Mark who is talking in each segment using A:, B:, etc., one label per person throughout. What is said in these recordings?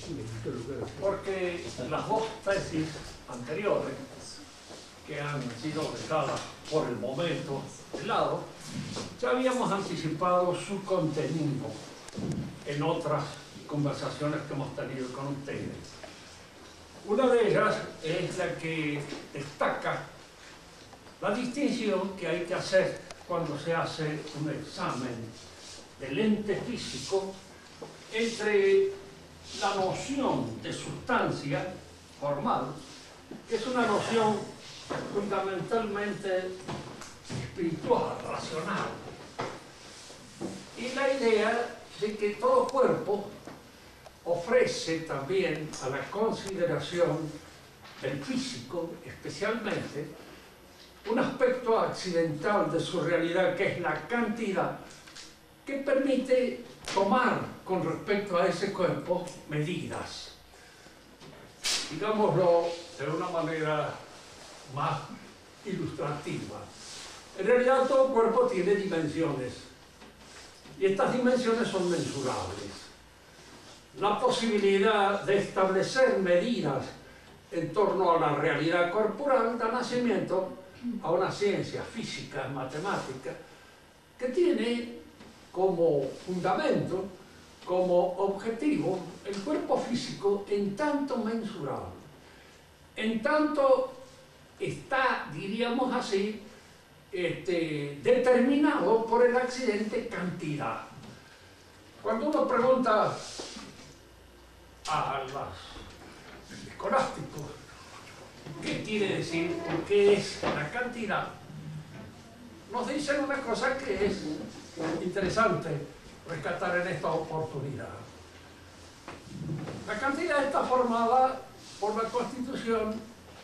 A: porque las dos tesis anteriores, que han sido dejadas por el momento de lado, ya habíamos anticipado su contenido en otras conversaciones que hemos tenido con ustedes. Una de ellas es la que destaca la distinción que hay que hacer cuando se hace un examen del ente físico entre la noción de sustancia formal, que es una noción fundamentalmente espiritual, racional, y la idea de que todo cuerpo ofrece también a la consideración del físico, especialmente, un aspecto accidental de su realidad, que es la cantidad, que permite tomar con respecto a ese cuerpo medidas. Digámoslo de una manera más ilustrativa. En realidad todo cuerpo tiene dimensiones y estas dimensiones son mensurables. La posibilidad de establecer medidas en torno a la realidad corporal da nacimiento a una ciencia física, matemática, que tiene como fundamento, como objetivo, el cuerpo físico en tanto mensurable, en tanto está, diríamos así, determinado por el accidente cantidad. Cuando uno pregunta a los escolásticos qué quiere decir o qué es la cantidad, nos dicen una cosa que es interesante rescatar en esta oportunidad. La cantidad está formada por la constitución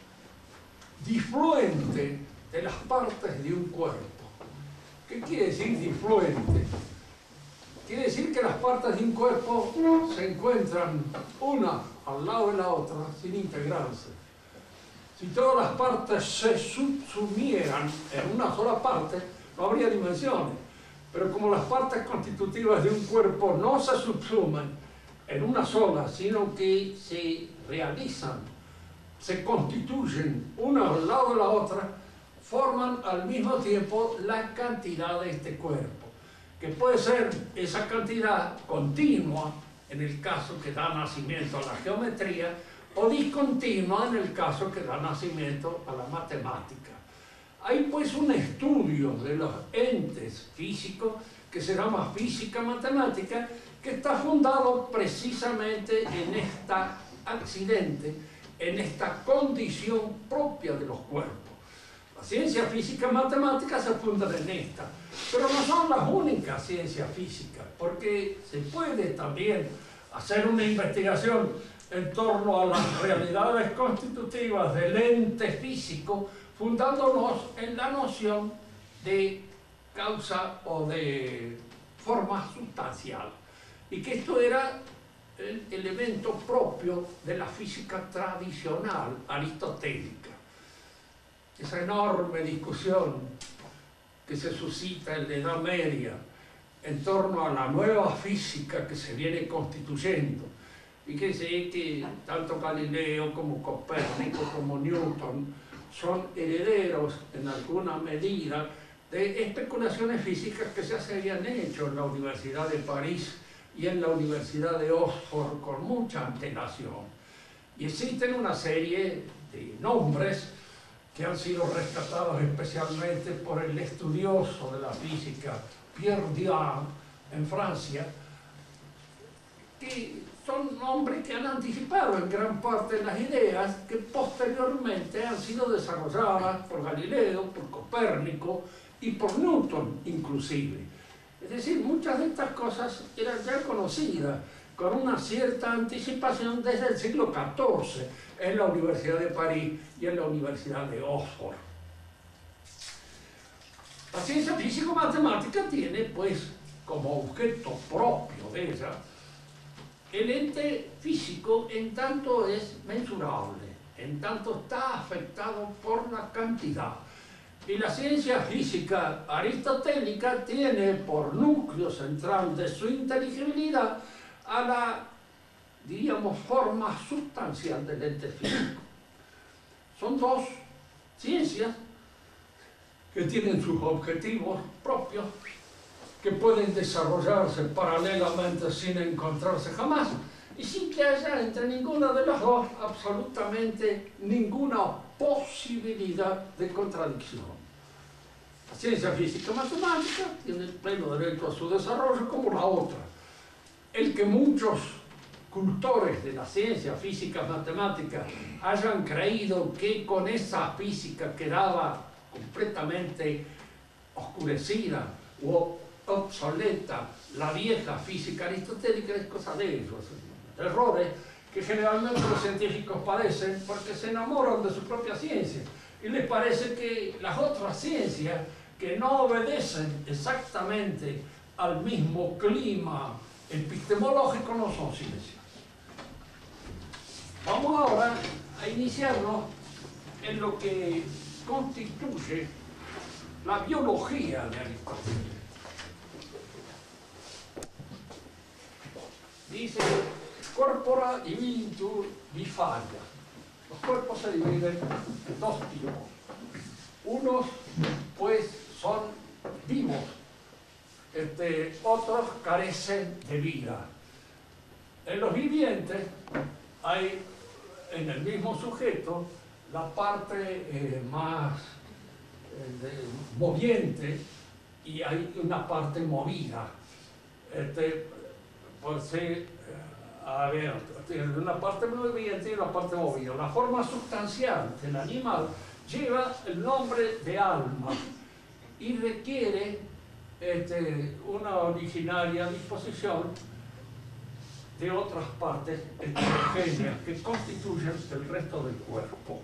A: difluente de las partes de un cuerpo. ¿Qué quiere decir difluente? Quiere decir que las partes de un cuerpo se encuentran una al lado de la otra sin integrarse. Si todas las partes se subsumieran en una sola parte, no habría dimensiones. Pero como las partes constitutivas de un cuerpo no se subsumen en una sola, sino que se realizan, se constituyen una al lado de la otra, forman al mismo tiempo la cantidad de este cuerpo, que puede ser esa cantidad continua, en el caso que da nacimiento a la geometría, o discontinua en el caso que da nacimiento a la matemática. Hay pues un estudio de los entes físicos que se llama física matemática, que está fundado precisamente en este accidente, en esta condición propia de los cuerpos. La ciencia física matemática se funda en esta, pero no son las únicas ciencias físicas, porque se puede también hacer una investigación en torno a las realidades constitutivas del ente físico, fundándonos en la noción de causa o de forma sustancial, y que esto era el elemento propio de la física tradicional aristotélica. Esa enorme discusión que se suscita en la Edad Media en torno a la nueva física que se viene constituyendo. Fíjense que tanto Galileo como Copérnico como Newton son herederos en alguna medida de especulaciones físicas que ya se habían hecho en la Universidad de París y en la Universidad de Oxford con mucha antelación. Y existen una serie de nombres que han sido rescatados especialmente por el estudioso de la física Pierre Diane en Francia, que son nombres que han anticipado en gran parte las ideas que posteriormente han sido desarrolladas por Galileo, por Copérnico y por Newton inclusive. Es decir, muchas de estas cosas eran ya conocidas con una cierta anticipación desde el siglo XIV en la Universidad de París y en la Universidad de Oxford. La ciencia físico-matemática tiene, pues, como objeto propio de ella, el ente físico en tanto es mensurable, en tanto está afectado por la cantidad. Y la ciencia física aristotélica tiene por núcleo central de su inteligibilidad a la diríamos, forma sustancial del ente físico. Son dos ciencias que tienen sus objetivos propios, que pueden desarrollarse paralelamente sin encontrarse jamás, y sin que haya entre ninguna de las dos absolutamente ninguna posibilidad de contradicción. La ciencia física matemática tiene pleno derecho a su desarrollo como la otra. El que muchos cultores de la ciencia física matemática hayan creído que con esa física quedaba completamente oscurecida o obsoleta la vieja física aristotélica es cosa de ellos. Errores que generalmente los científicos padecen porque se enamoran de su propia ciencia y les parece que las otras ciencias que no obedecen exactamente al mismo clima epistemológico no son ciencias. Vamos ahora a iniciarnos en lo que constituye la biología de Aristóteles. Dice, corpora dividitur bifaria. Los cuerpos se dividen en dos tipos. Unos, pues, son vivos, otros carecen de vida. En los vivientes hay en el mismo sujeto la parte más moviente y hay una parte movida. Pues a ver, tiene una parte moviente y una parte movida. La forma sustancial del animal lleva el nombre de alma y requiere una originaria disposición de otras partes heterogéneas que constituyen el resto del cuerpo.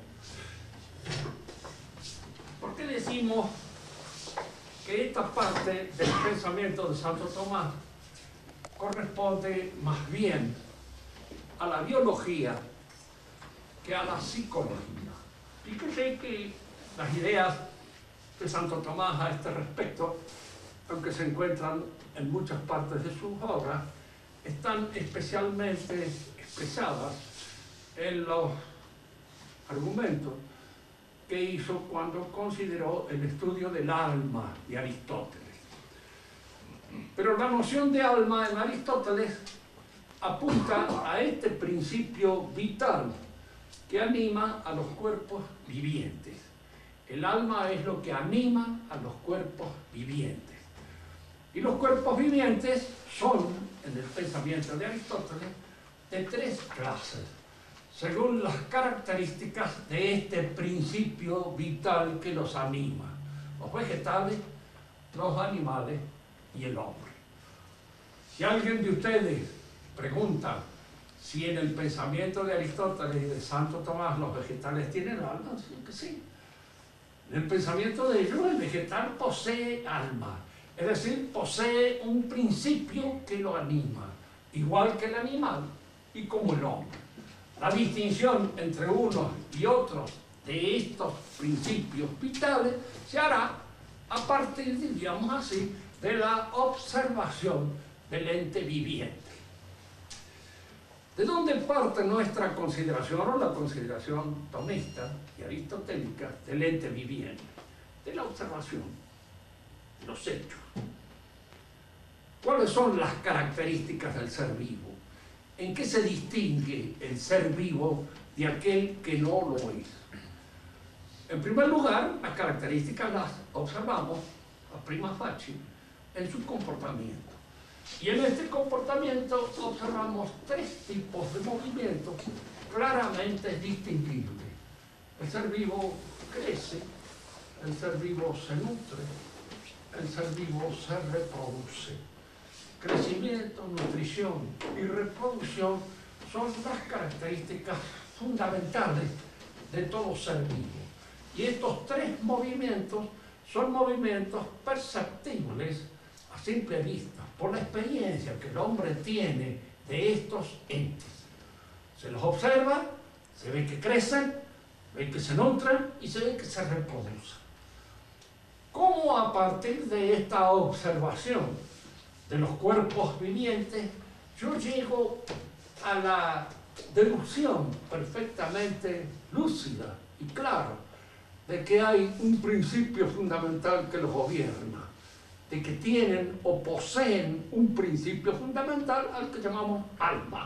A: ¿Por qué decimos que esta parte del pensamiento de Santo Tomás corresponde más bien a la biología que a la psicología? Fíjese que las ideas de Santo Tomás a este respecto, aunque se encuentran en muchas partes de sus obras, están especialmente expresadas en los argumentos que hizo cuando consideró el estudio del alma de Aristóteles. Pero la noción de alma en Aristóteles apunta a este principio vital que anima a los cuerpos vivientes. El alma es lo que anima a los cuerpos vivientes. Y los cuerpos vivientes son, en el pensamiento de Aristóteles, de tres clases, según las características de este principio vital que los anima: los vegetales, los animales y el hombre. Si alguien de ustedes pregunta si en el pensamiento de Aristóteles y de Santo Tomás los vegetales tienen alma, sí que sí. En el pensamiento de ellos, el vegetal posee alma, es decir, posee un principio que lo anima, igual que el animal y como el hombre. La distinción entre unos y otros de estos principios vitales se hará a partir, diríamos así, de la observación del ente viviente. ¿De dónde parte nuestra consideración o la consideración tomista y aristotélica del ente viviente? De la observación, de los hechos. ¿Cuáles son las características del ser vivo? ¿En qué se distingue el ser vivo de aquel que no lo es? En primer lugar, las características las observamos a prima facie en su comportamiento. Y en este comportamiento observamos tres tipos de movimientos claramente distinguibles. El ser vivo crece, el ser vivo se nutre, el ser vivo se reproduce. Crecimiento, nutrición y reproducción son las características fundamentales de todo ser vivo. Y estos tres movimientos son movimientos perceptibles a simple vista, por la experiencia que el hombre tiene de estos entes. Se los observa, se ve que crecen, ve que se nutren y se ve que se reproducen. ¿Cómo a partir de esta observación de los cuerpos vivientes yo llego a la deducción perfectamente lúcida y clara de que hay un principio fundamental que los gobierna, de que tienen o poseen un principio fundamental al que llamamos alma.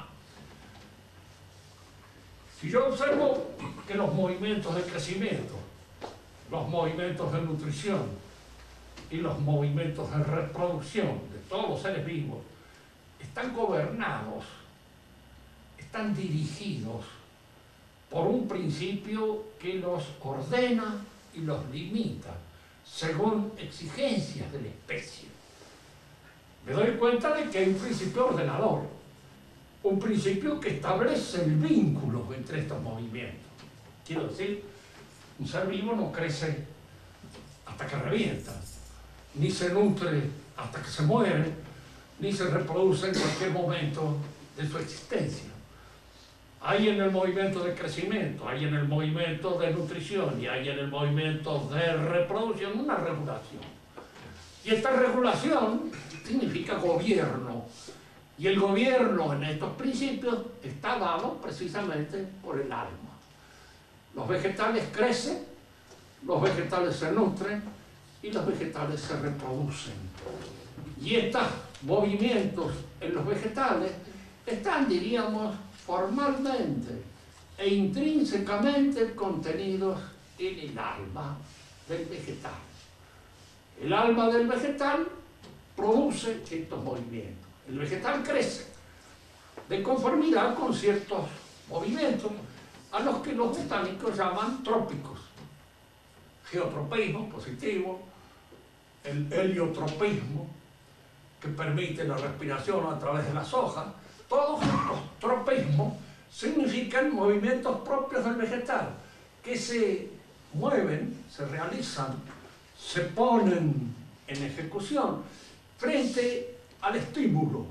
A: Si yo observo que los movimientos de crecimiento, los movimientos de nutrición y los movimientos de reproducción de todos los seres vivos están gobernados, están dirigidos por un principio que los ordena y los limita según exigencias de la especie, me doy cuenta de que hay un principio ordenador, un principio que establece el vínculo entre estos movimientos. Quiero decir, un ser vivo no crece hasta que revienta, ni se nutre hasta que se muere, ni se reproduce en cualquier momento de su existencia. Hay en el movimiento de crecimiento, hay en el movimiento de nutrición y hay en el movimiento de reproducción una regulación. Y esta regulación significa gobierno. Y el gobierno en estos principios está dado precisamente por el alma. Los vegetales crecen, los vegetales se nutren y los vegetales se reproducen. Y estos movimientos en los vegetales están, diríamos, formalmente e intrínsecamente contenidos en el alma del vegetal. El alma del vegetal produce estos movimientos. El vegetal crece de conformidad con ciertos movimientos a los que los botánicos llaman trópicos. Geotropismo positivo, el heliotropismo, que permite la respiración a través de las hojas. Todos estos tropismos significan movimientos propios del vegetal, que se mueven, se realizan, se ponen en ejecución frente al estímulo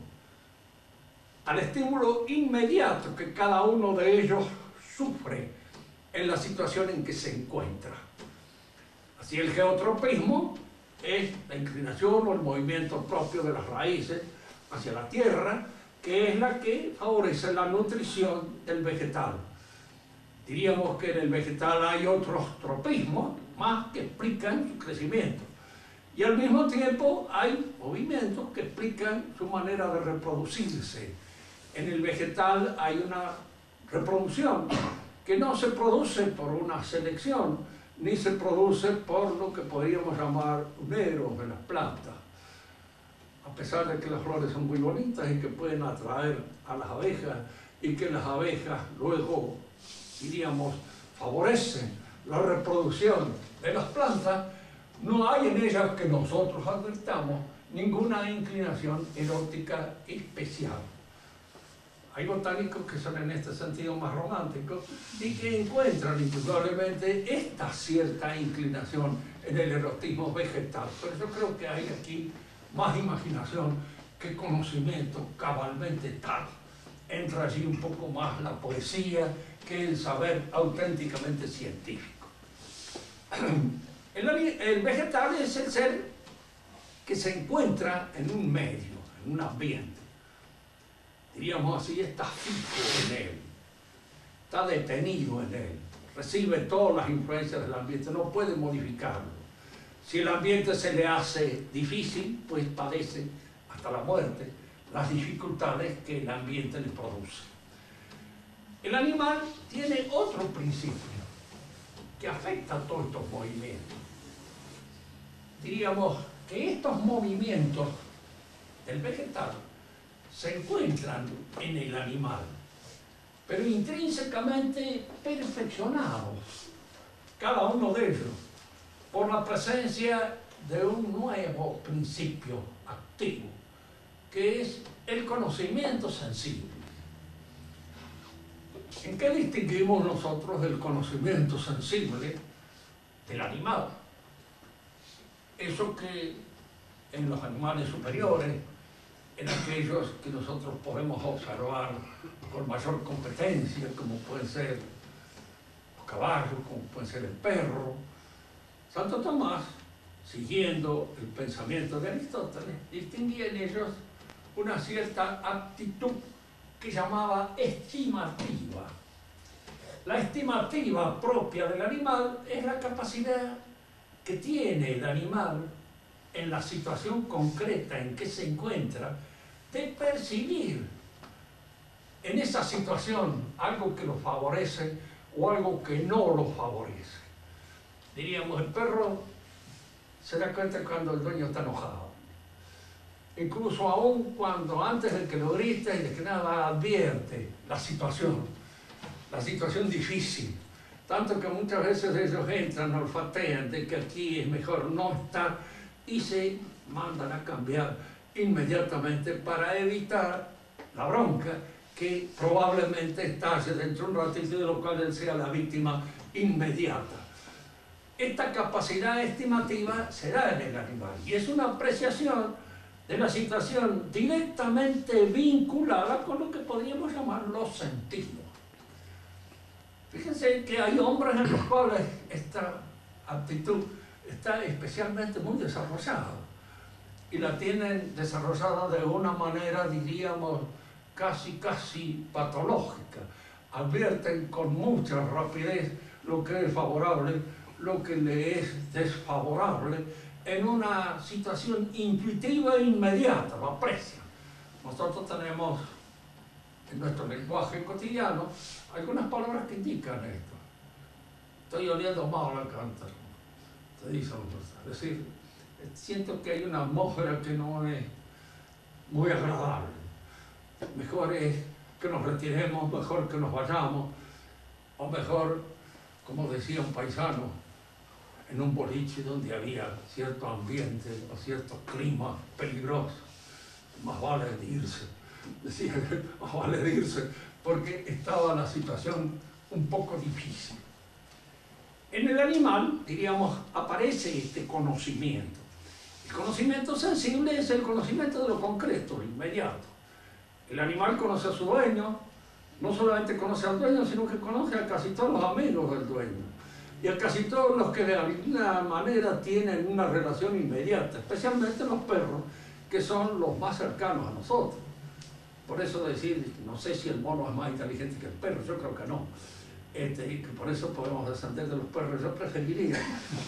A: inmediato que cada uno de ellos sufre en la situación en que se encuentra. Así el geotropismo es la inclinación o el movimiento propio de las raíces hacia la tierra, que es la que favorece la nutrición del vegetal. Diríamos que en el vegetal hay otros tropismos más que explican su crecimiento. Y al mismo tiempo hay movimientos que explican su manera de reproducirse. En el vegetal hay una reproducción que no se produce por una selección, ni se produce por lo que podríamos llamar uneros de las plantas. A pesar de que las flores son muy bonitas y que pueden atraer a las abejas y que las abejas luego, diríamos, favorecen la reproducción de las plantas, no hay en ellas, que nosotros advirtamos, ninguna inclinación erótica especial. Hay botánicos que son en este sentido más románticos y que encuentran indudablemente esta cierta inclinación en el erotismo vegetal. Pero yo creo que hay aquí más imaginación que conocimiento cabalmente tal. Entra allí un poco más la poesía que el saber auténticamente científico. El vegetal es el ser que se encuentra en un medio, en un ambiente. Diríamos así, está fijo en él, está detenido en él, recibe todas las influencias del ambiente, no puede modificarlo. Si el ambiente se le hace difícil, pues padece hasta la muerte las dificultades que el ambiente le produce. El animal tiene otro principio que afecta a todos estos movimientos. Diríamos que estos movimientos del vegetal se encuentran en el animal, pero intrínsecamente perfeccionados, cada uno de ellos, por la presencia de un nuevo principio activo, que es el conocimiento sensible. ¿En qué distinguimos nosotros del conocimiento sensible del animal? Eso que en los animales superiores, en aquellos que nosotros podemos observar con mayor competencia, como pueden ser los caballos, como puede ser el perro, Santo Tomás, siguiendo el pensamiento de Aristóteles, distinguía en ellos una cierta aptitud que llamaba estimativa. La estimativa propia del animal es la capacidad que tiene el animal en la situación concreta en que se encuentra de percibir en esa situación algo que lo favorece o algo que no lo favorece. Diríamos, el perro se da cuenta cuando el dueño está enojado. Incluso aún cuando antes de que lo grite y de que nada advierte la situación difícil. Tanto que muchas veces ellos entran, olfatean de que aquí es mejor no estar y se mandan a cambiar inmediatamente para evitar la bronca que probablemente estalle dentro de un ratito, de lo cual él sea la víctima inmediata. Esta capacidad estimativa se da en el animal y es una apreciación de la situación directamente vinculada con lo que podríamos llamar los sentidos. Fíjense que hay hombres en los cuales esta aptitud está especialmente muy desarrollada y la tienen desarrollada de una manera, diríamos, casi patológica. Advierten con mucha rapidez lo que es favorable, lo que le es desfavorable, en una situación intuitiva e inmediata, lo aprecian. Nosotros tenemos en nuestro lenguaje cotidiano algunas palabras que indican esto. Estoy oliendo mal al cántaro, te dicen, es decir, siento que hay una atmósfera que no es muy agradable. Mejor es que nos retiremos, mejor que nos vayamos, o mejor, como decía un paisano, en un boliche donde había cierto ambiente o cierto clima peligroso, más vale irse. Decía que más vale irse porque estaba la situación un poco difícil. En el animal, diríamos, aparece este conocimiento. El conocimiento sensible es el conocimiento de lo concreto, lo inmediato. El animal conoce a su dueño, no solamente conoce al dueño, sino que conoce a casi todos los amigos del dueño y a casi todos los que de alguna manera tienen una relación inmediata, especialmente los perros, que son los más cercanos a nosotros. Por eso decir, no sé si el mono es más inteligente que el perro, yo creo que no. Y que por eso podemos descender de los perros. Yo preferiría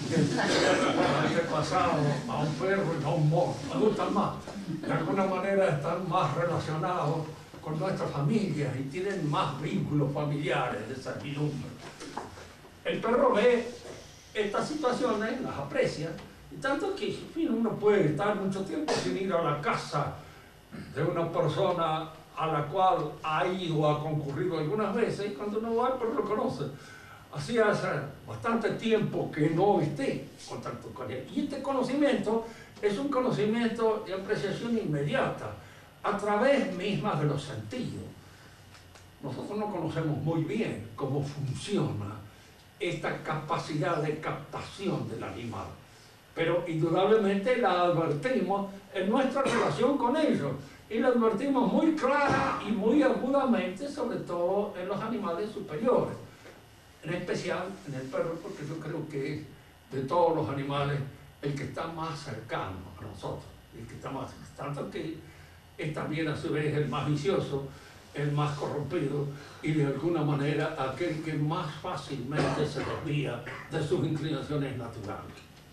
A: haber pasado a un perro y no a un mono. Me gustan más. De alguna manera están más relacionados con nuestras familias y tienen más vínculos familiares de servidumbre. El perro ve estas situaciones, las aprecia, y tanto que, en fin, uno puede estar mucho tiempo sin ir a la casa de una persona a la cual ha ido o ha concurrido algunas veces, y cuando uno va, el perro lo conoce. Así hace bastante tiempo que no esté en contacto con él. Y este conocimiento es un conocimiento de apreciación inmediata, a través misma de los sentidos. Nosotros no conocemos muy bien cómo funciona esta capacidad de captación del animal, pero indudablemente la advertimos en nuestra relación con ellos, y la advertimos muy clara y muy agudamente, sobre todo en los animales superiores, en especial en el perro, porque yo creo que es de todos los animales el que está más cercano a nosotros, el que está más, tanto que es también a su vez el más vicioso, el más corrompido y de alguna manera aquel que más fácilmente se desvía de sus inclinaciones naturales.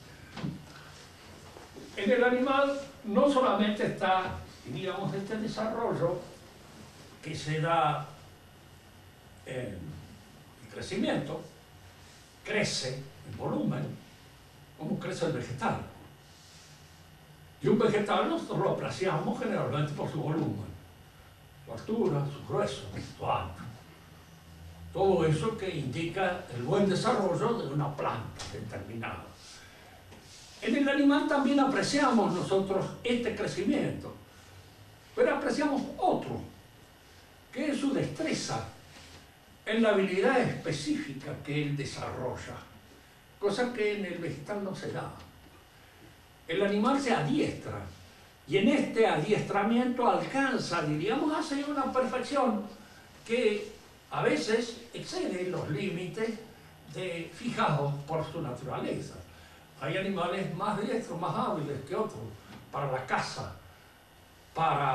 A: En el animal no solamente está, digamos, este desarrollo que se da en el crecimiento, crece en volumen, como crece el vegetal. Y un vegetal nosotros lo apreciamos generalmente por su volumen, su altura, su grueso, su ancho. Todo eso que indica el buen desarrollo de una planta determinada. En el animal también apreciamos nosotros este crecimiento, pero apreciamos otro, que es su destreza en la habilidad específica que él desarrolla, cosa que en el vegetal no se da. El animal se adiestra, y en este adiestramiento alcanza, diríamos, hacia una perfección que a veces excede los límites fijados por su naturaleza. Hay animales más diestros, más hábiles que otros, para la caza, para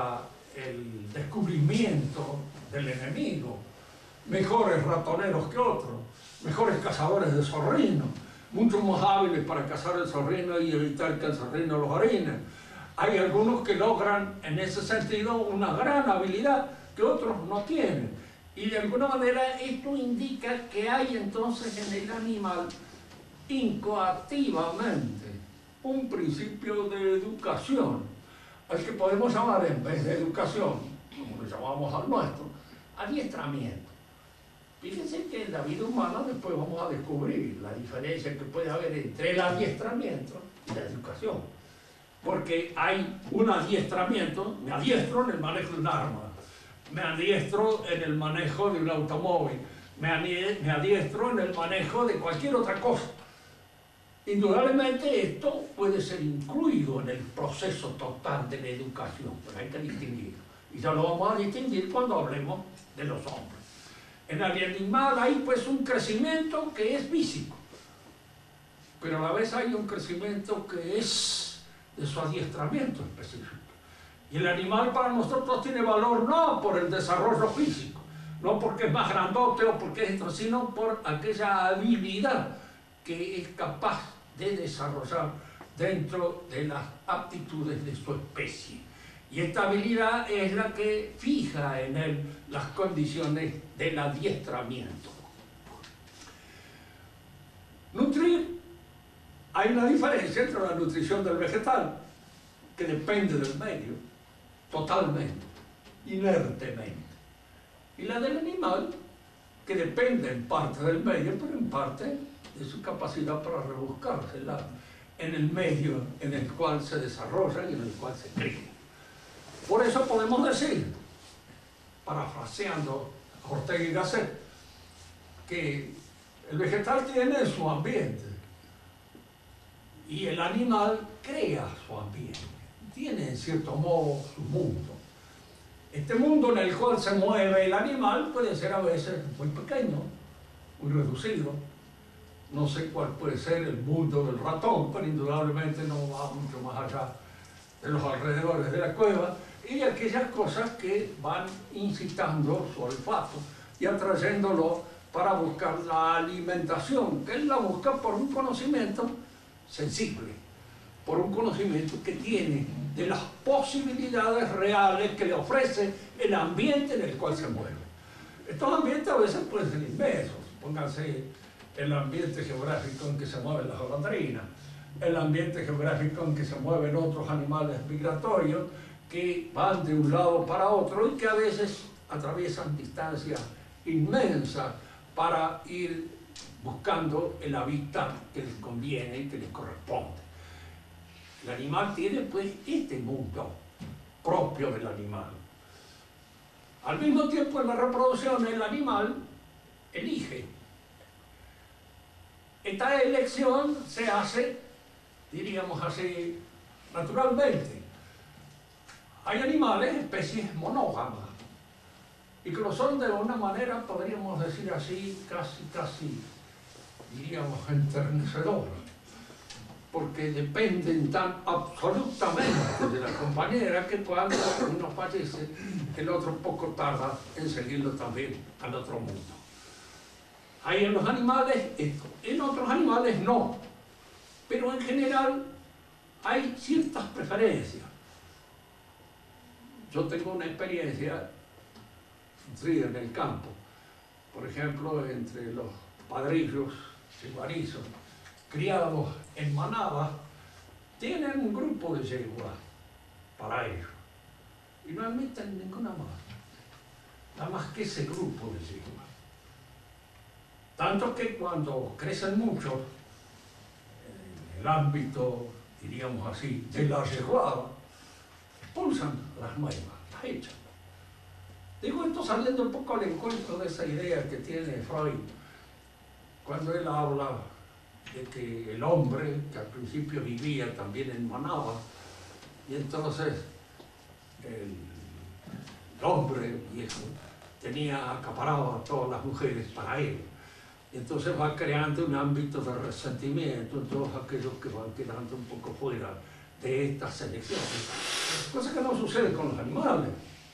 A: el descubrimiento del enemigo, mejores ratoneros que otros, mejores cazadores de zorrinos, mucho más hábiles para cazar el zorrino y evitar que el zorrino los orine. Hay algunos que logran en ese sentido una gran habilidad que otros no tienen. Y de alguna manera esto indica que hay entonces en el animal incoactivamente un principio de educación, al que podemos llamar, en vez de educación, como lo llamamos al nuestro, adiestramiento. Fíjense que en la vida humana después vamos a descubrir la diferencia que puede haber entre el adiestramiento y la educación. Porque hay un adiestramiento, me adiestro en el manejo de un arma, me adiestro en el manejo de un automóvil, me adiestro en el manejo de cualquier otra cosa. Indudablemente esto puede ser incluido en el proceso total de la educación, pero hay que distinguirlo. Y ya lo vamos a distinguir cuando hablemos de los hombres. En el animal hay pues un crecimiento que es físico, pero a la vez hay un crecimiento que es de su adiestramiento específico. Y el animal para nosotros tiene valor no por el desarrollo físico, no porque es más grandote o porque es esto, sino por aquella habilidad que es capaz de desarrollar dentro de las aptitudes de su especie. Y esta habilidad es la que fija en él las condiciones del adiestramiento. Nutrir, hay una diferencia entre la nutrición del vegetal, que depende del medio, totalmente, inertemente, y la del animal, que depende en parte del medio, pero en parte de su capacidad para rebuscársela en el medio en el cual se desarrolla y en el cual se cría. Por eso podemos decir, parafraseando a Ortega y Gasset, que el vegetal tiene su ambiente y el animal crea su ambiente, tiene en cierto modo su mundo. Este mundo en el cual se mueve el animal puede ser a veces muy pequeño, muy reducido. No sé cuál puede ser el mundo del ratón, pero indudablemente no va mucho más allá de los alrededores de la cueva, y aquellas cosas que van incitando su olfato y atrayéndolo para buscar la alimentación, que él la busca por un conocimiento sensible, por un conocimiento que tiene de las posibilidades reales que le ofrece el ambiente en el cual se mueve. Estos ambientes a veces pueden ser inmensos, pónganse el ambiente geográfico en que se mueven las golondrinas, el ambiente geográfico en que se mueven otros animales migratorios que van de un lado para otro y que a veces atraviesan distancias inmensas para ir buscando el hábitat que les conviene y que les corresponde. El animal tiene pues este mundo propio del animal. Al mismo tiempo en la reproducción el animal elige. Esta elección se hace, diríamos así, naturalmente. Hay animales, especies monógamas, y que lo son de una manera, podríamos decir así, casi, diríamos, enternecedora, porque dependen tan absolutamente de la compañera que cuando uno fallece, el otro poco tarda en seguirlo también al otro mundo. Hay en los animales esto, en otros animales no, pero en general hay ciertas preferencias. Yo tengo una experiencia sufrida en el campo, por ejemplo, entre los padrillos siguarizos, criados en manada, tienen un grupo de yeguas para ellos y no admiten ninguna más, nada más que ese grupo de yeguas. Tanto que cuando crecen mucho, en el ámbito, diríamos así, de la yeguada, expulsan las nuevas, las echan. Digo esto saliendo un poco al encuentro de esa idea que tiene Freud, cuando él habla de que el hombre, que al principio vivía también en manada, y entonces el hombre viejo tenía acaparado a todas las mujeres para él. Y entonces va creando un ámbito de resentimiento en todos aquellos que van quedando un poco fuera de estas selecciones. Cosa que no sucede con los animales.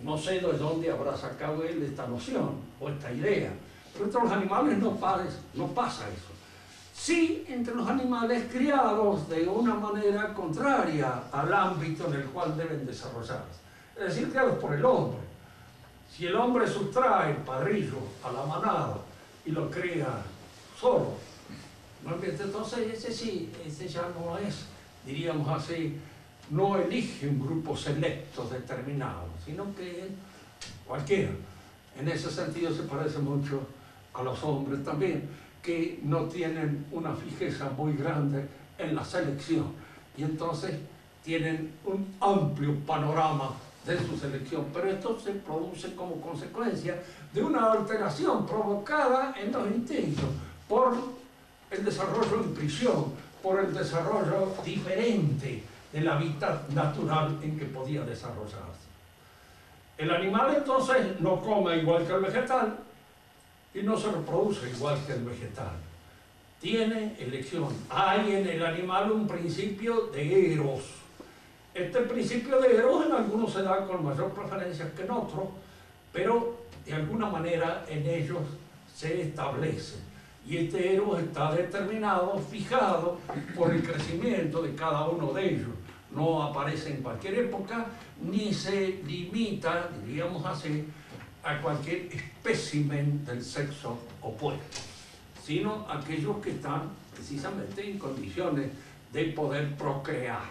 A: No sé de dónde habrá sacado él esta noción o esta idea, pero entre los animales no pasa eso. Sí, entre los animales criados de una manera contraria al ámbito en el cual deben desarrollarse, es decir, criados por el hombre. Si el hombre sustrae el padrillo a la manada y lo cría solo, ¿no? Entonces ese ya no es, diríamos así, no elige un grupo selecto determinado, sino que cualquiera. En ese sentido se parece mucho a los hombres también, que no tienen una fijeza muy grande en la selección y entonces tienen un amplio panorama de su selección, pero esto se produce como consecuencia de una alteración provocada en los instintos por el desarrollo en prisión, por el desarrollo diferente del hábitat natural en que podía desarrollarse. El animal entonces no come igual que el vegetal y no se reproduce igual que el vegetal. Tiene elección. Hay en el animal un principio de eros. Este principio de eros en algunos se da con mayor preferencia que en otros, pero de alguna manera en ellos se establece. Y este eros está determinado, fijado por el crecimiento de cada uno de ellos. No aparece en cualquier época, ni se limita, diríamos así, a cualquier espécimen del sexo opuesto, sino a aquellos que están precisamente en condiciones de poder procrear.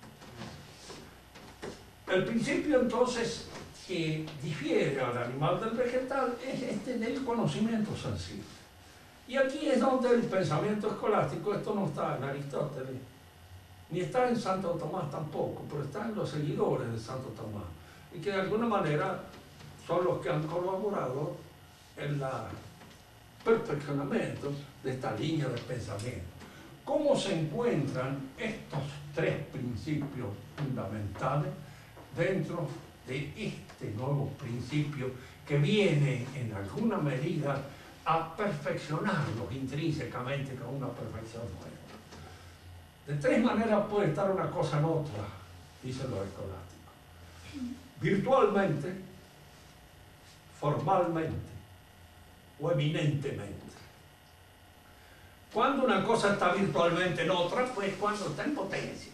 A: El principio entonces que difiere al animal del vegetal es este del conocimiento sensible. Y aquí es donde el pensamiento escolástico, esto no está en Aristóteles, ni está en Santo Tomás tampoco, pero está en los seguidores de Santo Tomás, y que de alguna manera son los que han colaborado en el perfeccionamiento de esta línea de pensamiento. ¿Cómo se encuentran estos tres principios fundamentales dentro de este nuevo principio que viene en alguna medida a perfeccionarlos intrínsecamente con una perfección nueva? De tres maneras puede estar una cosa en otra, dicen los escolásticos. Virtualmente, formalmente o eminentemente. Cuando una cosa está virtualmente en otra, pues cuando está en potencia,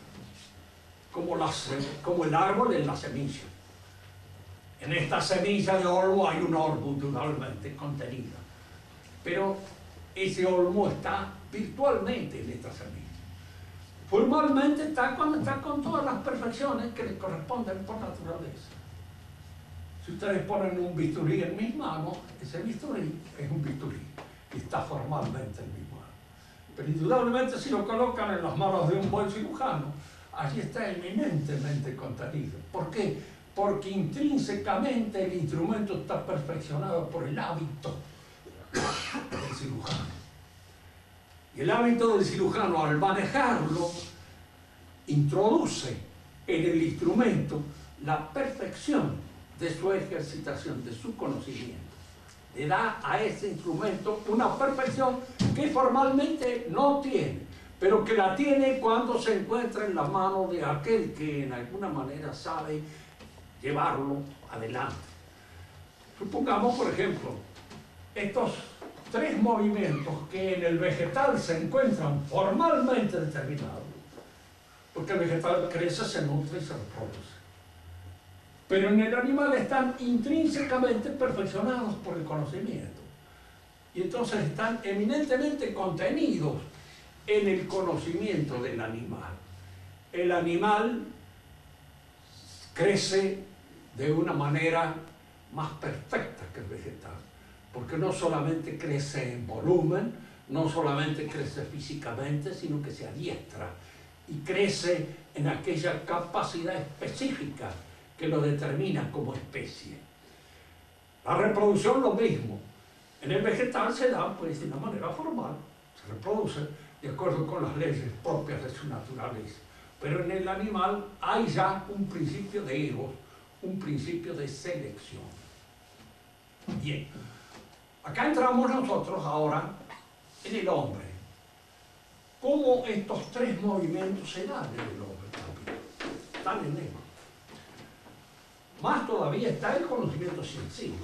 A: como el árbol en la semilla. En esta semilla de olmo hay un olmo totalmente contenido, pero ese olmo está virtualmente en esta semilla. Formalmente está cuando está con todas las perfecciones que le corresponden por naturaleza. Si ustedes ponen un bisturí en mis manos, ese bisturí es un bisturí y está formalmente en mis manos. Pero indudablemente si lo colocan en las manos de un buen cirujano, allí está eminentemente contenido. ¿Por qué? Porque intrínsecamente el instrumento está perfeccionado por el hábito del cirujano. Y el hábito del cirujano, al manejarlo, introduce en el instrumento la perfección de su ejercitación, de su conocimiento. Le da a ese instrumento una perfección que formalmente no tiene, pero que la tiene cuando se encuentra en la mano de aquel que en alguna manera sabe llevarlo adelante. Supongamos, por ejemplo, estos tres movimientos que en el vegetal se encuentran formalmente determinados, porque el vegetal crece, se nutre y se reproduce. Pero en el animal están intrínsecamente perfeccionados por el conocimiento. Y entonces están eminentemente contenidos en el conocimiento del animal. El animal crece de una manera más perfecta que el vegetal, porque no solamente crece en volumen, no solamente crece físicamente, sino que se adiestra y crece en aquella capacidad específica que lo determina como especie. La reproducción lo mismo. En el vegetal se da pues de una manera formal, se reproduce de acuerdo con las leyes propias de su naturaleza. Pero en el animal hay ya un principio de ego, un principio de selección. Bien, acá entramos nosotros ahora en el hombre. ¿Cómo estos tres movimientos se dan en el hombre? Están en él. más todavía está el conocimiento científico.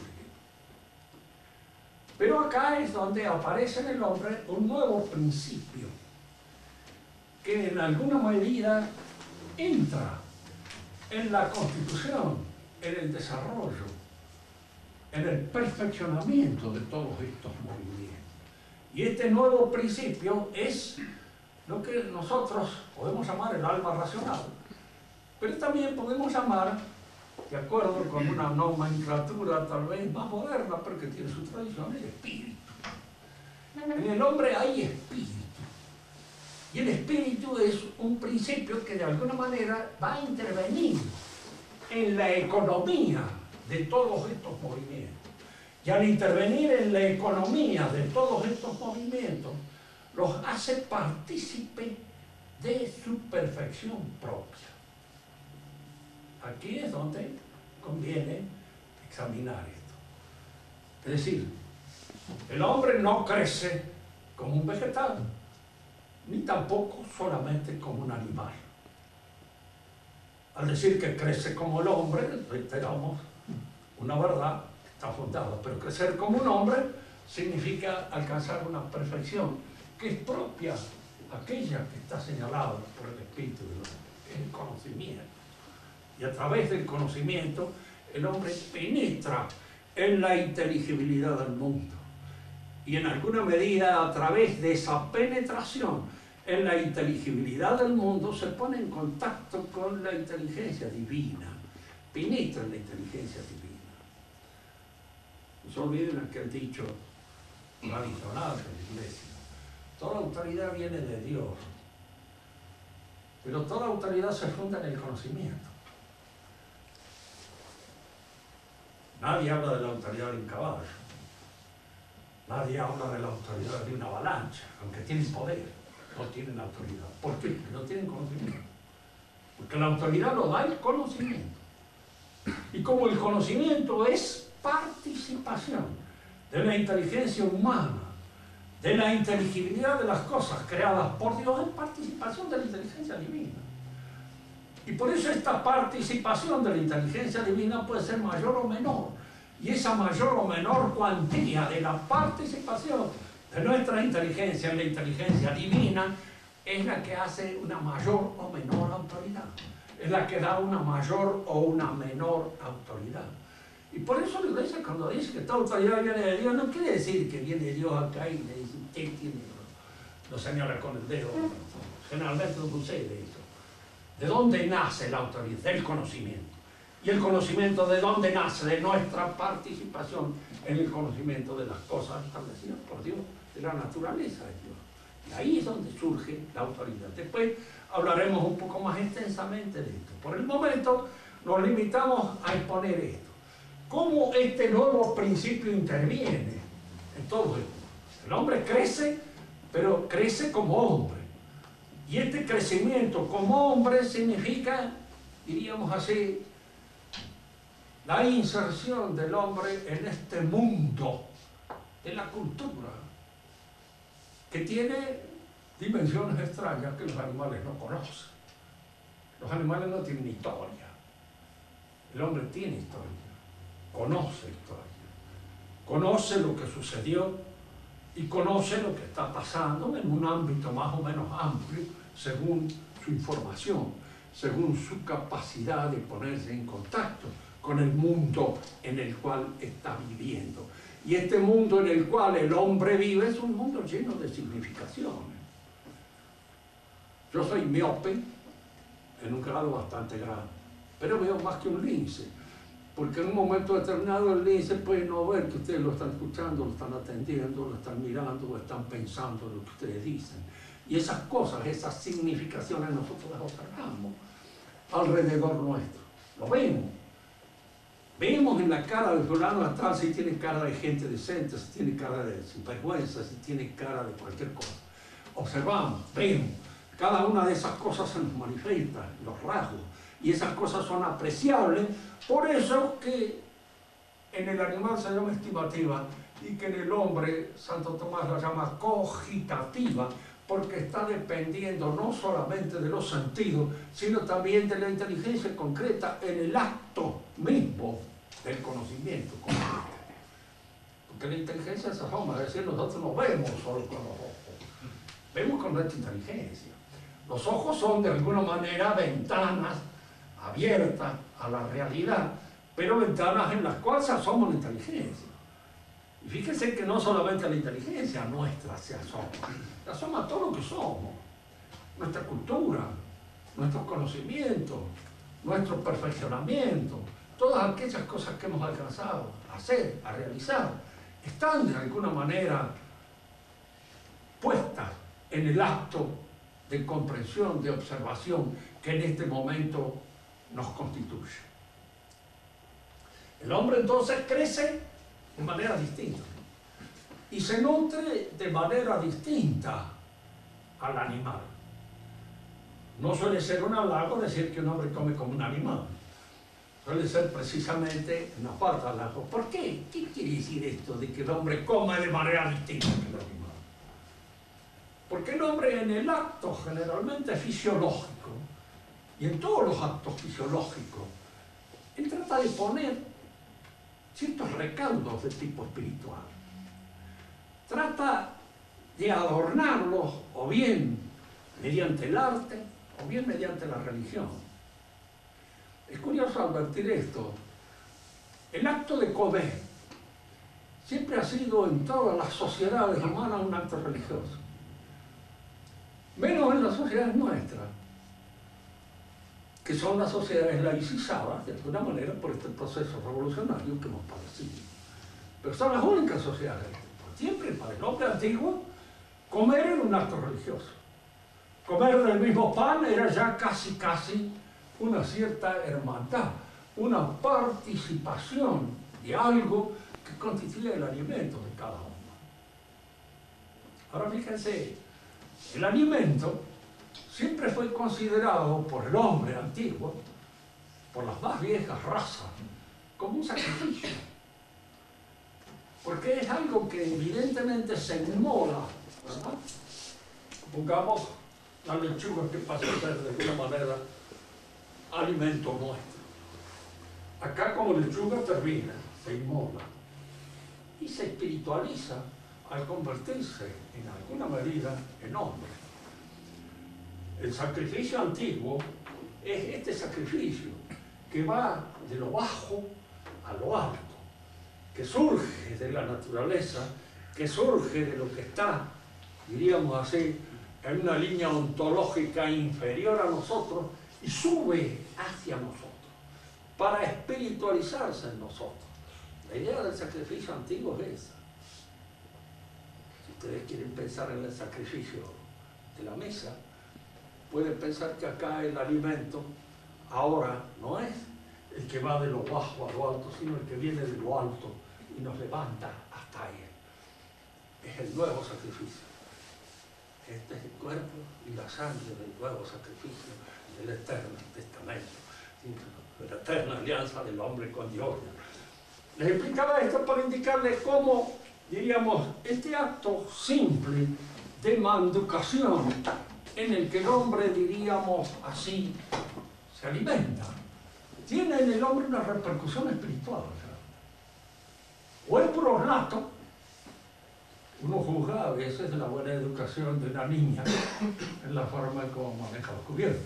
A: Pero acá es donde aparece en el hombre un nuevo principio que en alguna medida entra en la constitución, en el desarrollo, en el perfeccionamiento de todos estos movimientos. Y este nuevo principio es lo que nosotros podemos llamar el alma racional, pero también podemos llamar, de acuerdo con una nomenclatura tal vez más moderna, pero que tiene su tradición, el espíritu. En el hombre hay espíritu. Y el espíritu es un principio que de alguna manera va a intervenir en la economía de todos estos movimientos. Y al intervenir en la economía de todos estos movimientos, los hace partícipes de su perfección propia. Aquí es donde conviene examinar esto. Es decir, el hombre no crece como un vegetal, ni tampoco solamente como un animal. Al decir que crece como el hombre, reiteramos una verdad que está fundada, pero crecer como un hombre significa alcanzar una perfección que es propia, aquella que está señalada por el espíritu de Dios, el conocimiento. Y a través del conocimiento el hombre penetra en la inteligibilidad del mundo. Y en alguna medida a través de esa penetración en la inteligibilidad del mundo se pone en contacto con la inteligencia divina, penetra en la inteligencia divina. No se olviden aquel dicho tradicional de la Iglesia: toda autoridad viene de Dios, pero toda autoridad se funda en el conocimiento. Nadie habla de la autoridad de un caballo, nadie habla de la autoridad de una avalancha, aunque tienen poder, no tienen autoridad. ¿Por qué? Porque no tienen conocimiento. Porque la autoridad lo da el conocimiento. Y como el conocimiento es participación de la inteligencia humana, de la inteligibilidad de las cosas creadas por Dios, es participación de la inteligencia divina. Y por eso esta participación de la inteligencia divina puede ser mayor o menor. Y esa mayor o menor cuantía de la participación de nuestra inteligencia en la inteligencia divina es la que hace una mayor o menor autoridad. Es la que da una mayor o una menor autoridad. Y por eso la Iglesia, cuando dice que esta autoridad viene de Dios, no quiere decir que viene Dios acá y le dice: usted tiene, lo señala con el dedo. Generalmente no sucede eso. ¿De dónde nace la autoridad? Del conocimiento. ¿Y el conocimiento de dónde nace? De nuestra participación en el conocimiento de las cosas establecidas por Dios, de la naturaleza de Dios. Y ahí es donde surge la autoridad. Después hablaremos un poco más extensamente de esto. Por el momento nos limitamos a exponer esto. ¿Cómo este nuevo principio interviene en todo esto? El hombre crece, pero crece como hombre. Y este crecimiento como hombre significa, diríamos así, la inserción del hombre en este mundo de la cultura, que tiene dimensiones extrañas que los animales no conocen. Los animales no tienen historia. El hombre tiene historia, conoce historia, conoce lo que sucedió y conoce lo que está pasando en un ámbito más o menos amplio según su información, según su capacidad de ponerse en contacto con el mundo en el cual está viviendo. Y este mundo en el cual el hombre vive es un mundo lleno de significaciones. Yo soy miope en un grado bastante grande, pero veo más que un lince, porque en un momento determinado el lince puede no ver que ustedes lo están escuchando, lo están atendiendo, lo están mirando, o están pensando en lo que ustedes dicen. Y esas cosas, esas significaciones nosotros las observamos alrededor nuestro. Lo vemos. Vemos en la cara del fulano atrás si tiene cara de gente decente, si tiene cara de sinvergüenza, si tiene cara de cualquier cosa. Observamos, vemos. Cada una de esas cosas se nos manifiesta, los rasgos. Y esas cosas son apreciables. Por eso que en el animal se llama estimativa y que en el hombre Santo Tomás la llama cogitativa, porque está dependiendo no solamente de los sentidos, sino también de la inteligencia concreta en el acto mismo del conocimiento concreto. Porque la inteligencia es esa forma, es decir, nosotros no vemos solo con los ojos, vemos con nuestra inteligencia. Los ojos son de alguna manera ventanas abiertas a la realidad, pero ventanas en las cuales asoma la inteligencia. Y fíjense que no solamente la inteligencia nuestra se asoma todo lo que somos, nuestra cultura, nuestros conocimientos, nuestro perfeccionamiento, todas aquellas cosas que hemos alcanzado a hacer, a realizar, están de alguna manera puestas en el acto de comprensión, de observación que en este momento nos constituye. El hombre entonces crece de manera distinta y se nutre de manera distinta al animal. No suele ser un halago decir que un hombre come como un animal, suele ser precisamente una falta de halago. ¿Por qué? ¿Qué quiere decir esto de que el hombre come de manera distinta que el animal? Porque el hombre en el acto generalmente fisiológico, y en todos los actos fisiológicos, él trata de poner ciertos recaudos de tipo espiritual. Trata de adornarlos o bien mediante el arte o bien mediante la religión. Es curioso advertir esto. El acto de comer siempre ha sido en todas las sociedades humanas un acto religioso. Menos en las sociedades nuestras, que son las sociedades laicizadas, de alguna manera, por este proceso revolucionario que hemos padecido. Pero son las únicas sociedades. Siempre para el hombre antiguo, comer era un acto religioso. Comer del mismo pan era ya casi una cierta hermandad, una participación de algo que constituye el alimento de cada uno. Ahora fíjense, el alimento siempre fue considerado por el hombre antiguo, por las más viejas razas, como un sacrificio. Porque es algo que evidentemente se inmola, ¿verdad? Pongamos la lechuga que pasa a ser de alguna manera alimento nuestro. Acá como lechuga termina, se inmola y se espiritualiza al convertirse en alguna medida en hombre. El sacrificio antiguo es este sacrificio que va de lo bajo a lo alto, que surge de la naturaleza, que surge de lo que está, diríamos así, en una línea ontológica inferior a nosotros y sube hacia nosotros, para espiritualizarse en nosotros. La idea del sacrificio antiguo es esa. Si ustedes quieren pensar en el sacrificio de la mesa, pueden pensar que acá el alimento ahora no es el que va de lo bajo a lo alto, sino el que viene de lo alto y nos levanta hasta él. Es el nuevo sacrificio. Este es el cuerpo y la sangre del nuevo sacrificio del eterno testamento, de la eterna alianza del hombre con Dios. Les explicaba esto para indicarles cómo, diríamos, este acto simple de manducación en el que el hombre, diríamos así, se alimenta, tiene en el hombre una repercusión espiritual. O es por ornato, uno juzga a veces de la buena educación de una niña en la forma en cómo maneja los cubiertos.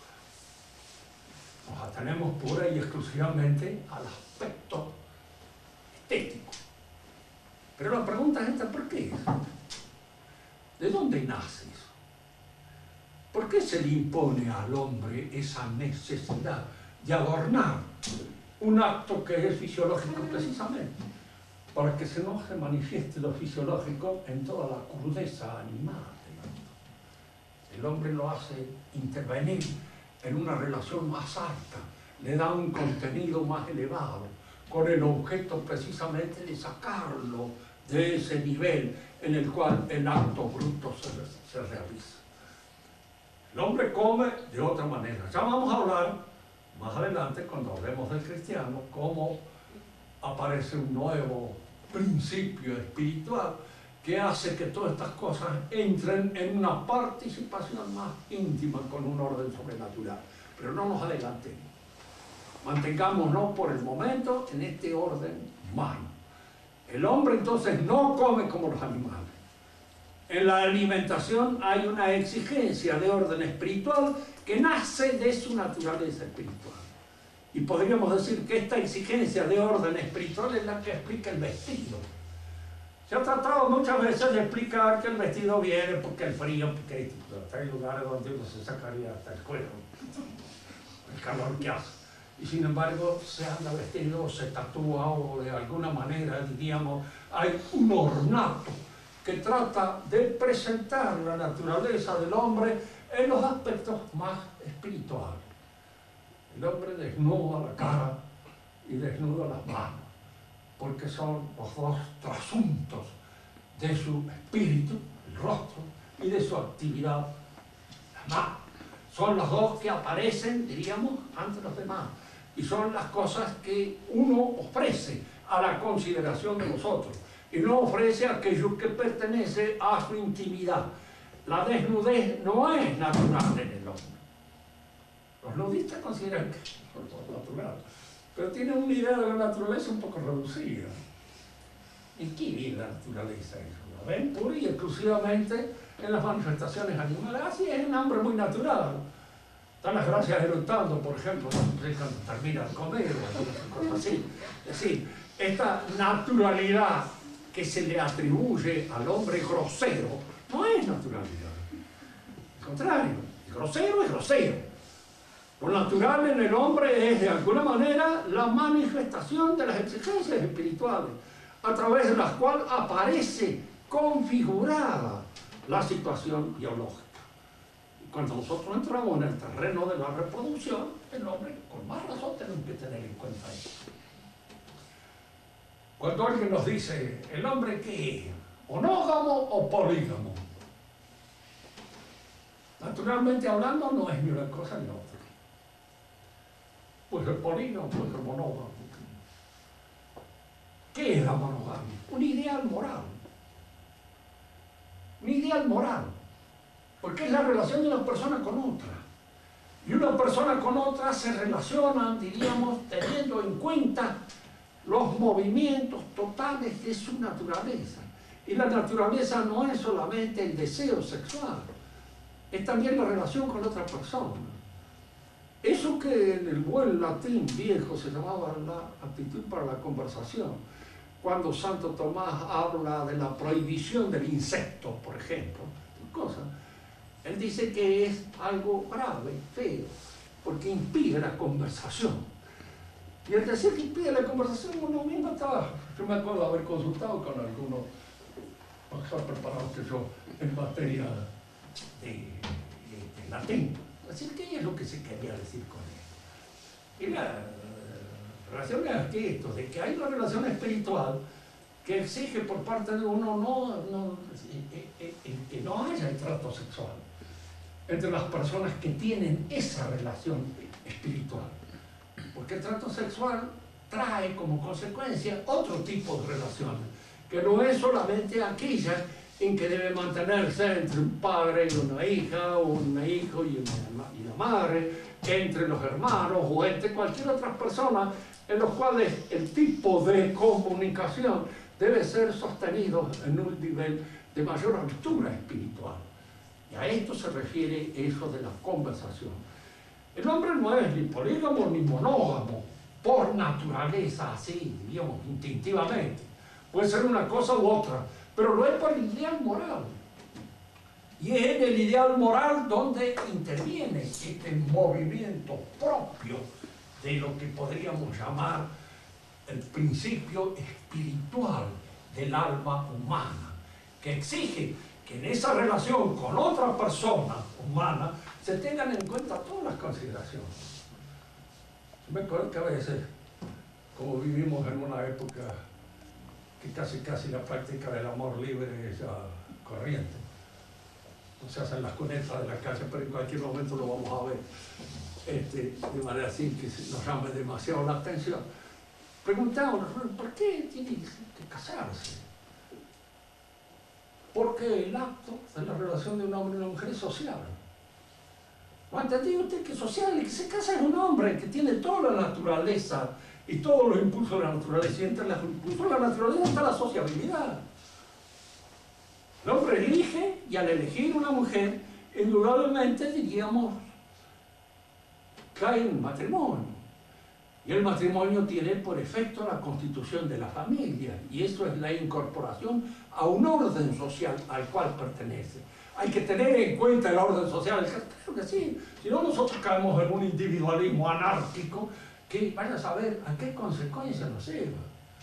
A: Nos atenemos pura y exclusivamente al aspecto estético. Pero la pregunta es esta, ¿por qué? ¿De dónde nace eso? ¿Por qué se le impone al hombre esa necesidad de adornar un acto que es fisiológico precisamente? Para que no se manifieste lo fisiológico en toda la crudeza animal. El hombre lo hace intervenir en una relación más alta, le da un contenido más elevado, con el objeto precisamente de sacarlo de ese nivel en el cual el acto bruto se realiza. El hombre come de otra manera. Ya vamos a hablar más adelante, cuando hablemos del cristiano, cómo aparece un nuevo principio espiritual que hace que todas estas cosas entren en una participación más íntima con un orden sobrenatural. Pero no nos adelantemos. Mantengámonos por el momento en este orden humano. El hombre entonces no come como los animales. En la alimentación hay una exigencia de orden espiritual que nace de su naturaleza espiritual. Y podríamos decir que esta exigencia de orden espiritual es la que explica el vestido. Se ha tratado muchas veces de explicar que el vestido viene porque el frío, porque hay lugares donde uno se sacaría hasta el cuero, el calor que hace. Y sin embargo se anda vestido, se tatúa o de alguna manera, diríamos, hay un ornato que trata de presentar la naturaleza del hombre en los aspectos más espirituales. El hombre desnuda la cara y desnuda las manos, porque son los dos trasuntos de su espíritu, el rostro, y de su actividad, las manos. Son los dos que aparecen, diríamos, ante los demás. Y son las cosas que uno ofrece a la consideración de los otros. Y no ofrece aquello que pertenece a su intimidad. La desnudez no es natural en el hombre. Los nudistas consideran que es natural, pero tienen una idea de la naturaleza un poco reducida. ¿En qué viene la naturaleza? ¿La ven pura y exclusivamente en las manifestaciones animales? Así es un hambre muy natural. Están las gracias eructando, por ejemplo, cuando termina de comer o cosas así. Es decir, esta naturalidad que se le atribuye al hombre grosero no es naturalidad. Al contrario, el grosero es grosero. Lo natural en el hombre es, de alguna manera, la manifestación de las exigencias espirituales, a través de las cuales aparece configurada la situación biológica. Y cuando nosotros entramos en el terreno de la reproducción, el hombre, con más razón, tenemos que tener en cuenta eso. Cuando alguien nos dice, ¿el hombre qué es? ¿Monógamo o polígamo? Naturalmente hablando, no es ni una cosa ni otra. Pues el polígamo, pues el monógamo. ¿Qué es la monogamia? Un ideal moral. Un ideal moral. Porque es la relación de una persona con otra. Y una persona con otra se relacionan, diríamos, teniendo en cuenta los movimientos totales de su naturaleza. Y la naturaleza no es solamente el deseo sexual, es también la relación con otra persona. Eso que en el buen latín viejo se llamaba la aptitud para la conversación, cuando Santo Tomás habla de la prohibición del incesto, por ejemplo, él dice que es algo grave, feo, porque impide la conversación. Y al decir que impide la conversación, uno mismo estaba, yo me acuerdo de haber consultado con algunos más preparados que yo en materia de latín. Así que ¿qué es lo que se quería decir con él? Y la relación es esto, de que hay una relación espiritual que exige por parte de uno que no haya el trato sexual entre las personas que tienen esa relación espiritual. Porque el trato sexual trae como consecuencia otro tipo de relaciones, que no es solamente aquella en que debe mantenerse entre un padre y una hija, o un hijo y una madre, entre los hermanos o entre cualquier otra persona, en los cuales el tipo de comunicación debe ser sostenido en un nivel de mayor altura espiritual. Y a esto se refiere eso de la conversación. El hombre no es ni polígamo ni monógamo, por naturaleza, así, digamos, instintivamente. Puede ser una cosa u otra, pero lo es por el ideal moral. Y es en el ideal moral donde interviene este movimiento propio de lo que podríamos llamar el principio espiritual del alma humana, que exige que en esa relación con otra persona humana se tengan en cuenta todas las consideraciones. Yo me acuerdo que a veces, como vivimos en una época que casi la práctica del amor libre es ya corriente, no se hacen las cunetas de la calle, pero en cualquier momento lo vamos a ver, de manera así que nos llame demasiado la atención. Preguntábamos, ¿por qué tiene que casarse? Porque el acto de la relación de un hombre y una mujer es social. ¿No ha entendido usted que es social? El que se casa es un hombre que tiene toda la naturaleza y todos los impulsos de la naturaleza. Y entre los impulsos de la naturaleza está la sociabilidad. El hombre elige, y al elegir una mujer, indudablemente, diríamos, cae en matrimonio. Y el matrimonio tiene por efecto la constitución de la familia, y eso es la incorporación a un orden social al cual pertenece. Hay que tener en cuenta el orden social, claro que sí, si no nosotros caemos en un individualismo anárquico que vaya a saber a qué consecuencias nos lleva.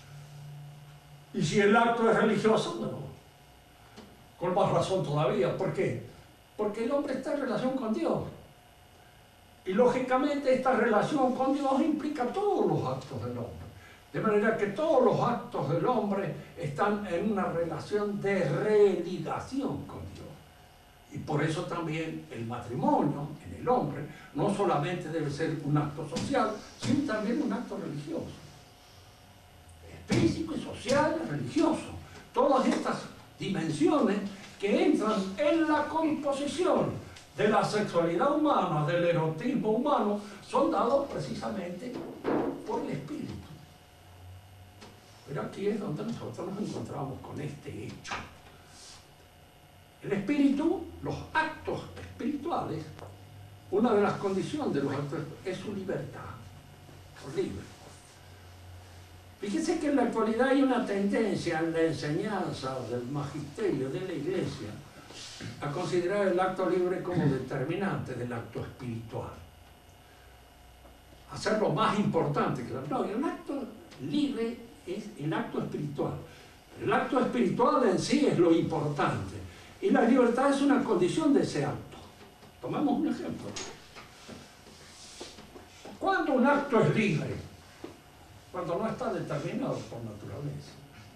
A: Y si el acto es religioso, bueno, con más razón todavía. ¿Por qué? Porque el hombre está en relación con Dios. Y lógicamente esta relación con Dios implica todos los actos del hombre. De manera que todos los actos del hombre están en una relación de religación con Dios. Y por eso también el matrimonio en el hombre no solamente debe ser un acto social, sino también un acto religioso. Es físico y social y religioso. Todas estas dimensiones que entran en la composición de la sexualidad humana, del erotismo humano, son dados precisamente por el espíritu. Pero aquí es donde nosotros nos encontramos con este hecho. El espíritu, los actos espirituales, una de las condiciones de los actos es su libertad, libre. Fíjense que en la actualidad hay una tendencia en la enseñanza del magisterio de la Iglesia a considerar el acto libre como determinante del acto espiritual. Hacerlo más importante que no, el acto libre es el acto espiritual. El acto espiritual en sí es lo importante. Y la libertad es una condición de ese acto. Tomemos un ejemplo. ¿Cuándo un acto es libre? Cuando no está determinado por naturaleza.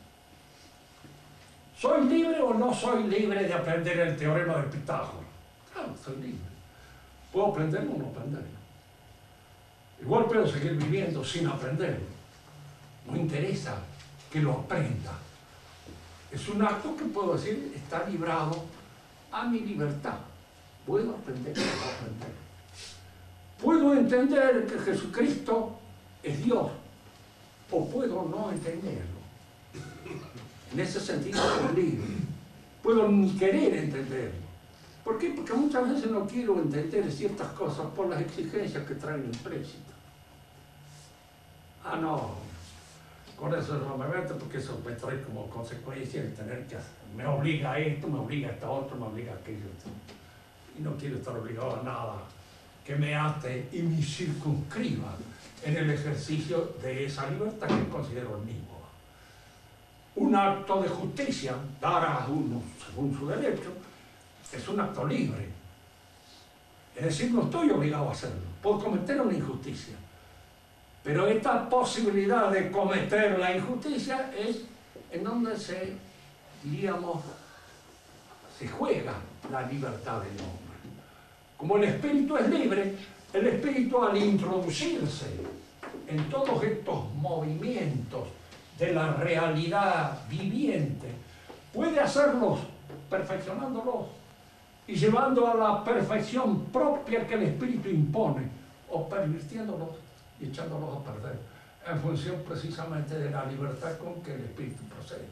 A: ¿Soy libre o no soy libre de aprender el teorema de Pitágoras? Claro, soy libre. ¿Puedo aprenderlo o no aprenderlo? Igual puedo seguir viviendo sin aprenderlo. No interesa que lo aprenda. Es un acto que puedo decir está librado a mi libertad. Puedo aprender o no aprender. Puedo entender que Jesucristo es Dios o puedo no entenderlo. En ese sentido soy libre. Puedo ni querer entenderlo. ¿Por qué? Porque muchas veces no quiero entender ciertas cosas por las exigencias que traen implícitas. Ah, no, con eso no me meto porque eso me trae como consecuencia el tener que hacer. Me obliga a esto, me obliga a esto otro, me obliga a aquello. Y no quiero estar obligado a nada que me ate y me circunscriba en el ejercicio de esa libertad que considero ambigua. Un acto de justicia, dar a uno según su derecho, es un acto libre. Es decir, no estoy obligado a hacerlo. Puedo cometer una injusticia. Pero esta posibilidad de cometer la injusticia es en donde se, diríamos, se juega la libertad del hombre. Como el espíritu es libre, el espíritu al introducirse en todos estos movimientos de la realidad viviente, puede hacerlos perfeccionándolos y llevando a la perfección propia que el espíritu impone, o pervirtiéndolos y echándolos a perder, en función precisamente de la libertad con que el espíritu procede.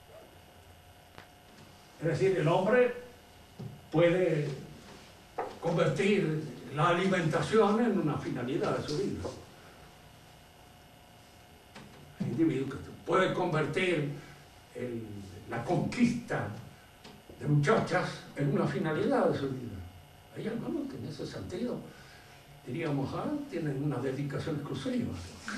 A: Es decir, el hombre puede convertir la alimentación en una finalidad de su vida. El individuo que puede convertir la conquista de muchachas en una finalidad de su vida. Hay algunos que en ese sentido, diríamos, tienen una dedicación exclusiva.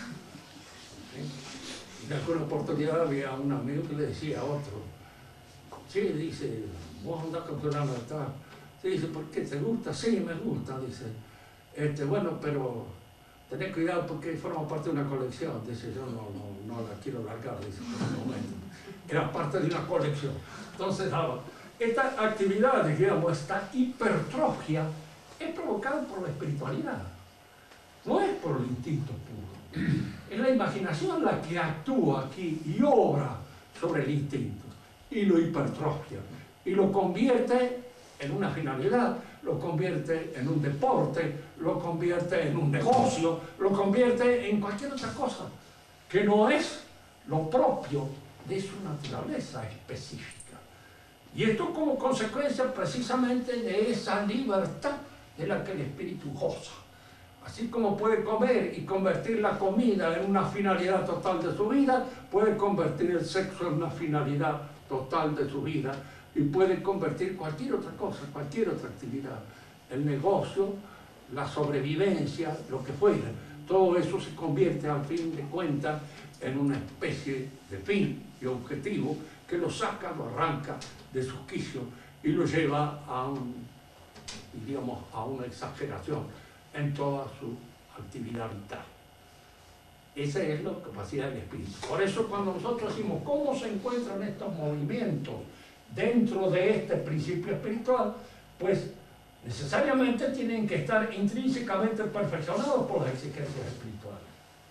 A: ¿Sí? En alguna oportunidad había un amigo que le decía a otro, sí, dice, vos andás con tu libertad. Sí, dice, ¿por qué te gusta? Sí, me gusta, dice. Bueno, pero tenés cuidado porque forma parte de una colección. Dice, yo no la quiero largar, dice, por el momento. Era parte de una colección. Entonces, esta actividad, digamos, esta hipertrofia, es provocada por la espiritualidad. No es por el instinto puro. Es la imaginación la que actúa aquí y obra sobre el instinto y lo hipertrofia. y lo convierte en una finalidad, lo convierte en un deporte, lo convierte en un negocio, lo convierte en cualquier otra cosa que no es lo propio de su naturaleza específica. Y esto como consecuencia precisamente de esa libertad de la que el espíritu goza. Así como puede comer y convertir la comida en una finalidad total de su vida, puede convertir el sexo en una finalidad total de su vida y puede convertir cualquier otra cosa, cualquier otra actividad. El negocio, la sobrevivencia, lo que fuera. Todo eso se convierte al fin de cuentas en una especie de fin y objetivo que lo saca, lo arranca de su quicio y lo lleva a diríamos, a una exageración en toda su actividad vital. Esa es la capacidad del espíritu. Por eso cuando nosotros decimos cómo se encuentran estos movimientos dentro de este principio espiritual, pues necesariamente tienen que estar intrínsecamente perfeccionados por las exigencias espirituales.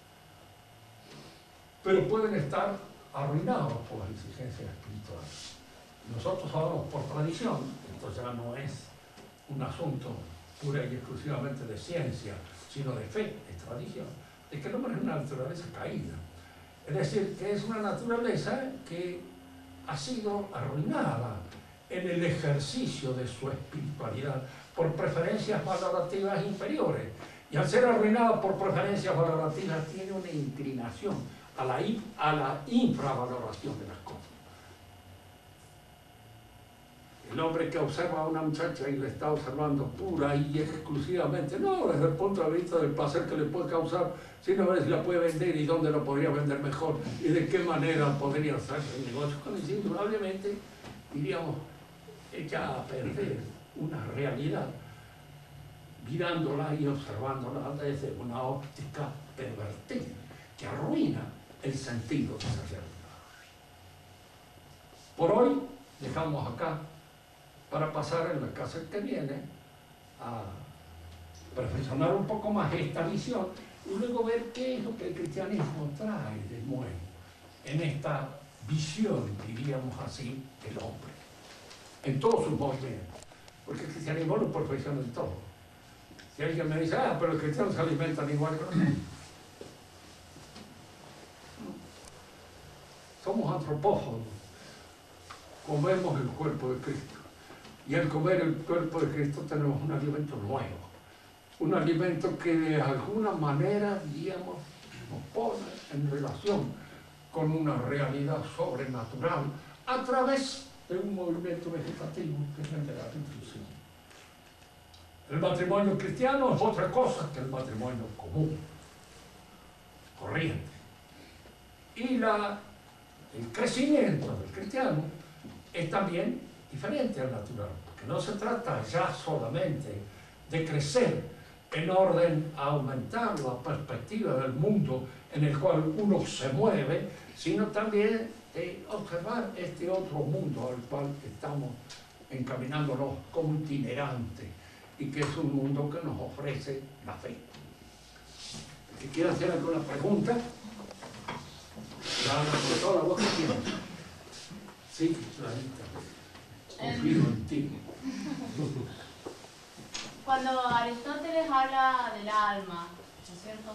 A: Pero pueden estar arruinados por las exigencias espirituales. Nosotros hablamos por tradición, esto ya no es un asunto pura y exclusivamente de ciencia, sino de fe, de tradición, de que el hombre es una naturaleza caída. Es decir, que es una naturaleza que ha sido arruinada en el ejercicio de su espiritualidad por preferencias valorativas inferiores. Y al ser arruinada por preferencias valorativas, tiene una inclinación a la infravaloración de las cosas. El hombre que observa a una muchacha y le está observando pura y exclusivamente, no desde el punto de vista del placer que le puede causar, sino a ver si la puede vender y dónde la podría vender mejor y de qué manera podría hacer el negocio, cuando indudablemente, diríamos, echa a perder una realidad, mirándola y observándola desde una óptica pervertida, que arruina el sentido de esa realidad. Por hoy, dejamos acá para pasar en la clase que viene a perfeccionar un poco más esta visión y luego ver qué es lo que el cristianismo trae de nuevo en esta visión, diríamos así, del hombre, en todos sus movimientos, porque el cristianismo lo perfecciona en todo. Si alguien me dice, pero los cristianos se alimentan igual que nosotros, somos antropófagos, comemos el cuerpo de Cristo. Y al comer el cuerpo de Cristo tenemos un alimento nuevo, un alimento que de alguna manera, diríamos, nos pone en relación con una realidad sobrenatural a través de un movimiento vegetativo que es el de la nutrición. El matrimonio cristiano es otra cosa que el matrimonio común, corriente. Y el crecimiento del cristiano es también diferente al natural, porque no se trata ya solamente de crecer en orden a aumentar la perspectiva del mundo en el cual uno se mueve, sino también de observar este otro mundo al cual estamos encaminándonos como itinerante y que es un mundo que nos ofrece la fe. Si quiere hacer alguna pregunta, por toda la voz que tiene. Sí, Clarita. Confío en ti.
B: Cuando Aristóteles habla del alma, ¿no es cierto?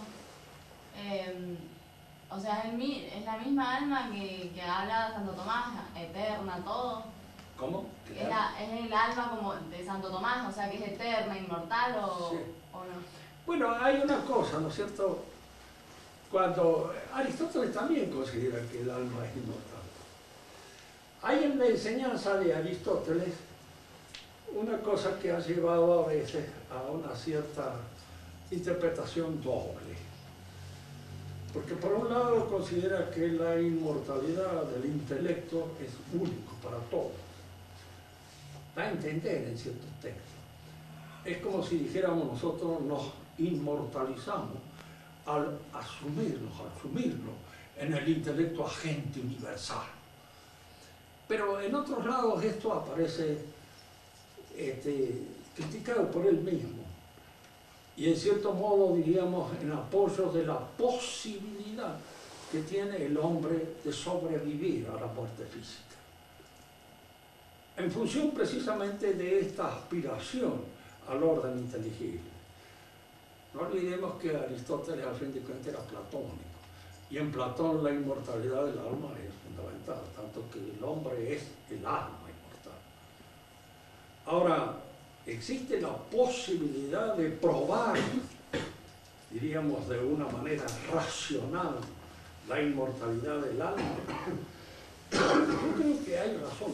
B: O sea, es la misma alma que habla Santo Tomás, eterna, todo.
A: ¿Cómo?
B: Es el alma como de Santo Tomás, o sea, que es eterna, inmortal o,
A: sí.
B: ¿O no?
A: Bueno, hay una cosa, ¿no es cierto? Cuando Aristóteles también considera que el alma es inmortal. Hay en la enseñanza de Aristóteles una cosa que ha llevado a veces a una cierta interpretación doble. Porque por un lado considera que la inmortalidad del intelecto es único para todos. Da a entender en ciertos textos. Es como si dijéramos nosotros nos inmortalizamos al asumirlo en el intelecto agente universal. Pero en otros lados esto aparece criticado por él mismo y en cierto modo diríamos en apoyo de la posibilidad que tiene el hombre de sobrevivir a la muerte física. en función precisamente de esta aspiración al orden inteligible. No olvidemos que Aristóteles al fin de cuentas era platónico, y en Platón la inmortalidad del alma es fundamental, tanto que el hombre es el alma inmortal. Ahora, existe la posibilidad de probar, diríamos de una manera racional, la inmortalidad del alma. Yo creo que hay razón.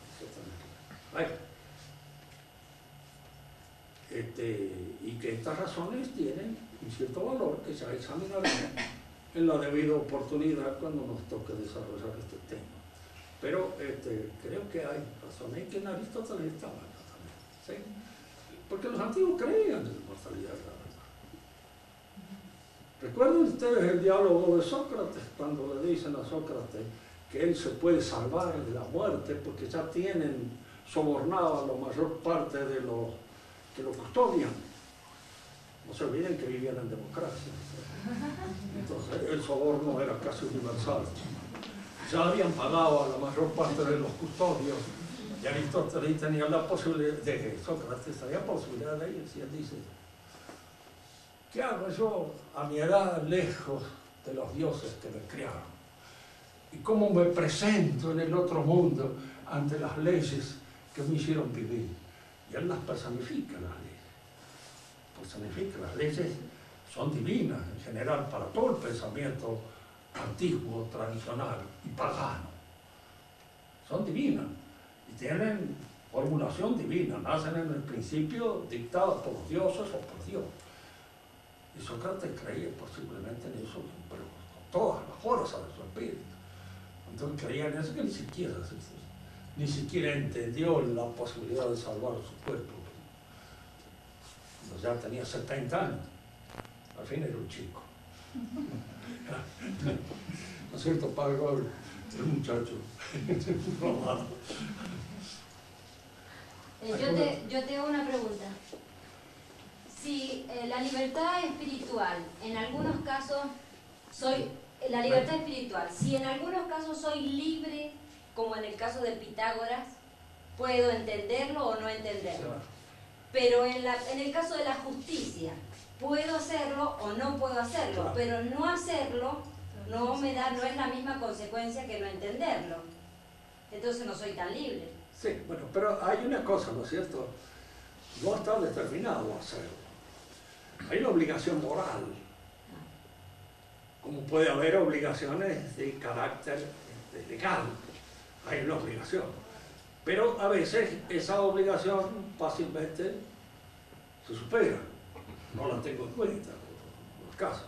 A: Y que estas razones tienen un cierto valor que ya examinaremos en la debida oportunidad cuando nos toque desarrollar este tema. Pero creo que hay razones que en Aristóteles estaban también, ¿sí? Porque los antiguos creían en la inmortalidad de la verdad. ¿Recuerdan ustedes el diálogo de Sócrates, cuando le dicen a Sócrates que él se puede salvar de la muerte porque ya tienen sobornado a la mayor parte de los que lo custodian? No se olviden que vivían en democracia. Entonces el soborno era casi universal. Ya habían pagado a la mayor parte de los custodios, y Aristóteles tenía la posibilidad, Sócrates tenía la posibilidad de ellos, y él dice: ¿qué hago yo a mi edad lejos de los dioses que me criaron? ¿Y cómo me presento en el otro mundo ante las leyes que me hicieron vivir? Y él las personifica, las leyes. Personifica, las leyes son divinas en general para todo el pensamiento antiguo, tradicional y pagano. Son divinas y tienen formulación divina, nacen en el principio dictadas por los dioses o por Dios. Y Sócrates creía posiblemente en eso, pero con toda la fuerza de su espíritu. Entonces creía en eso que ni siquiera entendió la posibilidad de salvar su cuerpo. Cuando ya tenía 70 años, al fin era un chico. ¿No es cierto, padre? El muchacho.
C: Yo te hago una pregunta. Si la libertad espiritual, en algunos casos la libertad espiritual, si en algunos casos soy libre, como en el caso de Pitágoras, puedo entenderlo o no entenderlo. Pero en el caso de la justicia, puedo hacerlo o no puedo hacerlo, pero no hacerlo no es la misma consecuencia que no entenderlo. Entonces no soy tan libre.
A: Sí, bueno, pero hay una cosa, ¿no es cierto? No está determinado a hacerlo. Hay una obligación moral, como puede haber obligaciones de carácter legal. Hay una obligación. Pero a veces esa obligación fácilmente se supera. No la tengo en cuenta, por los casos.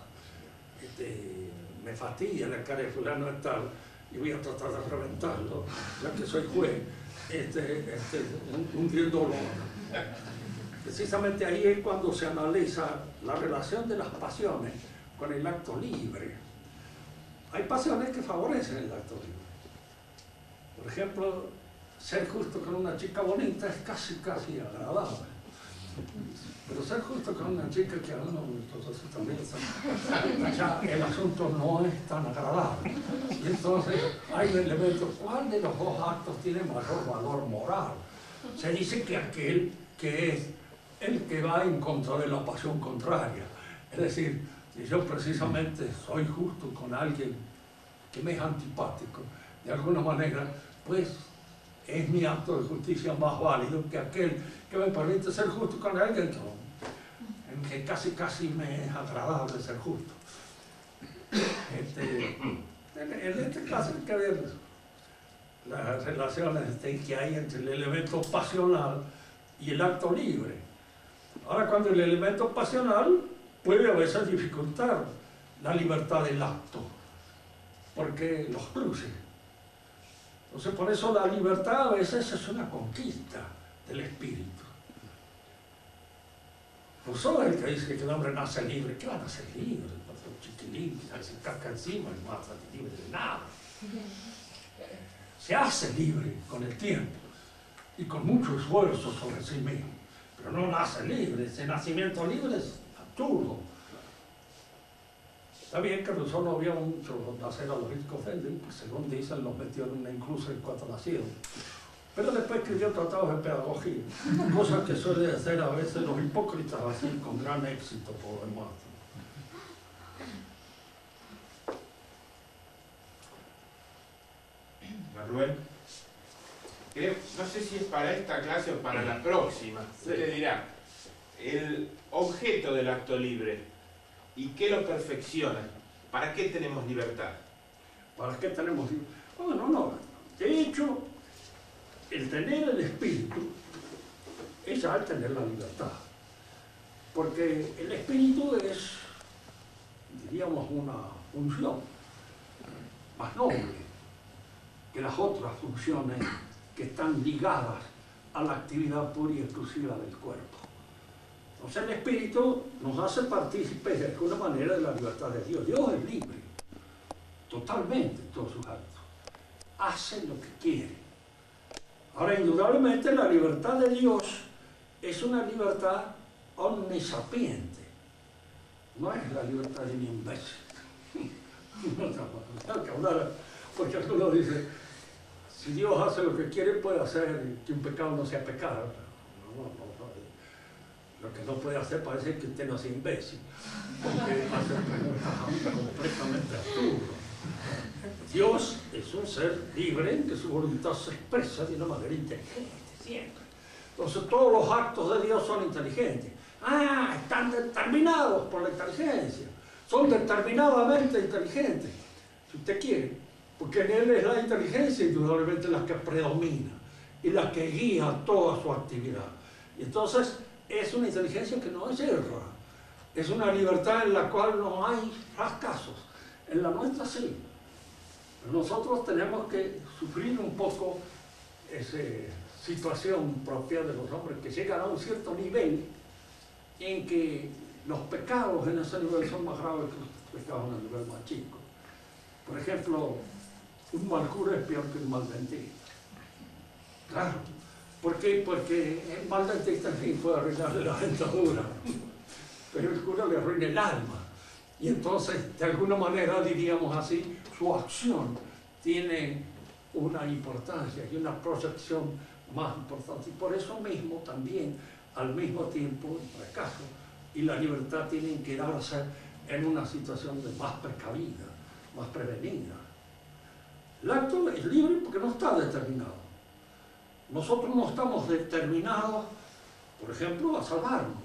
A: Me fastidia la cara de fulano de tal y voy a tratar de reventarlo, ya que soy juez, hundiéndolo. Precisamente ahí es cuando se analiza la relación de las pasiones con el acto libre. Hay pasiones que favorecen el acto libre. Por ejemplo, ser justo con una chica bonita es casi agradable. Pero ser justo con una chica que entonces también ya el asunto no es tan agradable. Y entonces hay un elemento: ¿cuál de los dos actos tiene mayor valor moral? Se dice que aquel que es el que va en contra de la pasión contraria. Es decir, si yo precisamente soy justo con alguien que me es antipático, de alguna manera, pues es mi acto de justicia más válido que aquel que me permite ser justo con alguien que casi me es agradable ser justo. En este caso hay que ver las relaciones que hay entre el elemento pasional y el acto libre. Ahora, cuando el elemento pasional puede a veces dificultar la libertad del acto, porque los cruces. Entonces, por eso la libertad a veces es una conquista del espíritu. No solo el que dice que el hombre nace libre. ¿Qué van a ser libres? Un chiquilín que se casca encima y no va a ser libre de nada. Se hace libre con el tiempo y con mucho esfuerzo sobre sí mismo, pero no nace libre. Ese nacimiento libre es absurdo. Está bien que Rousseau no vio mucho nacer a los ricos, pues según dicen, los metió en una inclusa en cuanto nacieron. Pero después escribió tratados de pedagogía, cosas que suelen hacer a veces los hipócritas así con gran éxito por lo demás.
D: Rubén. No sé si es para esta clase o para la próxima. Usted dirá, el objeto del acto libre y qué lo perfecciona. ¿Para qué tenemos libertad?
A: ¿Para qué tenemos libertad? Bueno, no. De hecho, el tener el espíritu es ya el tener la libertad. Porque el espíritu es, diríamos, una función más noble que las otras funciones que están ligadas a la actividad pura y exclusiva del cuerpo. Entonces el espíritu nos hace partícipes de alguna manera de la libertad de Dios. Dios es libre, totalmente en todos sus actos. Hace lo que quiere. Ahora, indudablemente la libertad de Dios es una libertad omnisapiente. No es la libertad de un imbécil. No hay que hablar, porque algunos dicen, si Dios hace lo que quiere, puede hacer que un pecado no sea pecado. No. Lo que no puede hacer parece que usted no sea imbécil, porque hace preguntas completamente absurdas. Dios es un ser libre en que su voluntad se expresa de una manera inteligente, siempre. Entonces todos los actos de Dios son inteligentes. Están determinados por la inteligencia. Son determinadamente inteligentes, si usted quiere. Porque en Él es la inteligencia indudablemente la que predomina y la que guía toda su actividad. Y entonces es una inteligencia que no es erra. Es una libertad en la cual no hay fracasos. En la nuestra sí. Nosotros tenemos que sufrir un poco esa situación propia de los hombres que llegan a un cierto nivel en que los pecados en ese nivel son más graves que los pecados en el nivel más chico. Por ejemplo, un mal cura es peor que un mal dentista. Claro. ¿Por qué? Porque el mal dentista en fin puede arruinarle la dentadura, pero el cura le arruina el alma. Y entonces, de alguna manera, diríamos así, su acción tiene una importancia y una proyección más importante. Y por eso mismo también, al mismo tiempo, el fracaso y la libertad tienen que darse en una situación de más precavida, más prevenida. El acto es libre porque no está determinado. Nosotros no estamos determinados, por ejemplo, a salvarnos.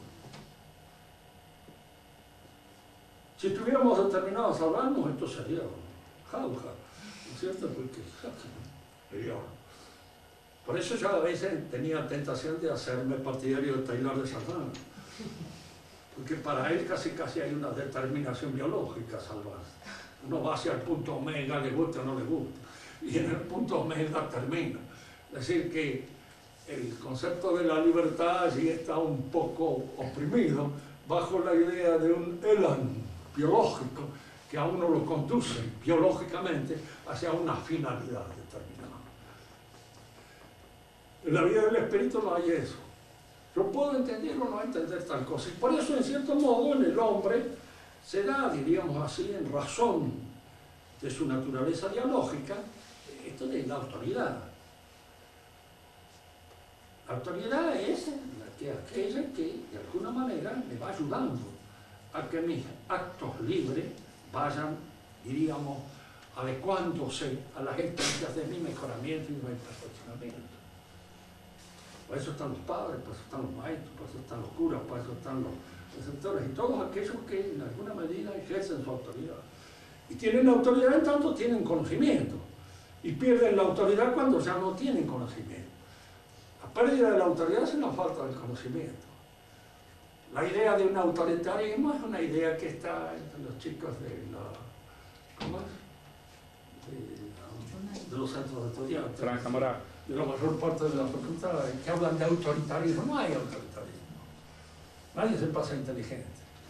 A: Si estuviéramos determinados a salvarnos, esto sería jauja, ¿no es cierto? Porque sería. Por eso yo a veces tenía tentación de hacerme partidario de Taylor de Chardin, porque para él casi hay una determinación biológica a salvarse. Uno va hacia el punto omega, le gusta o no le gusta, y en el punto omega termina. Es decir, que el concepto de la libertad allí está un poco oprimido bajo la idea de un elan biológico que a uno lo conduce biológicamente hacia una finalidad determinada. En la vida del espíritu no hay eso. Yo puedo entender o no entender tal cosa. Y por eso, en cierto modo, en el hombre se da, diríamos así, en razón de su naturaleza dialógica, esto de la autoridad. La autoridad es aquella que, de alguna manera, me va ayudando a que mis actos libres vayan, diríamos, adecuándose a las exigencias de mi mejoramiento y de mi perfeccionamiento. Por eso están los padres, por eso están los maestros, por eso están los curas, por eso están los preceptores y todos aquellos que en alguna medida ejercen su autoridad. Y tienen la autoridad en tanto tienen conocimiento. Y pierden la autoridad cuando ya no tienen conocimiento. La pérdida de la autoridad es una falta del conocimiento. La idea de un autoritarismo es una idea que está entre los chicos de los centros de estudiantes.
E: Franja Moral.
A: De la mayor parte de la facultad, que hablan de autoritarismo. No hay autoritarismo. Nadie se pasa inteligente.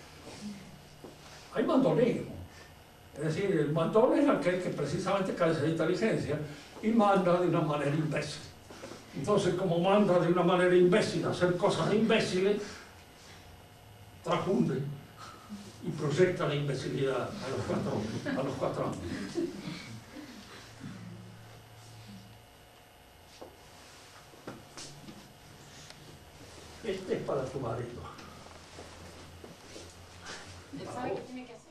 A: Hay mandonismo. Es decir, el mandón es aquel que precisamente carece de inteligencia y manda de una manera imbécil. Entonces, como manda de una manera imbécil a hacer cosas imbéciles, transfunde y proyecta la imbecilidad a los cuatro ámbitos. este es para tu marido.
B: Él sabe qué tiene que hacer.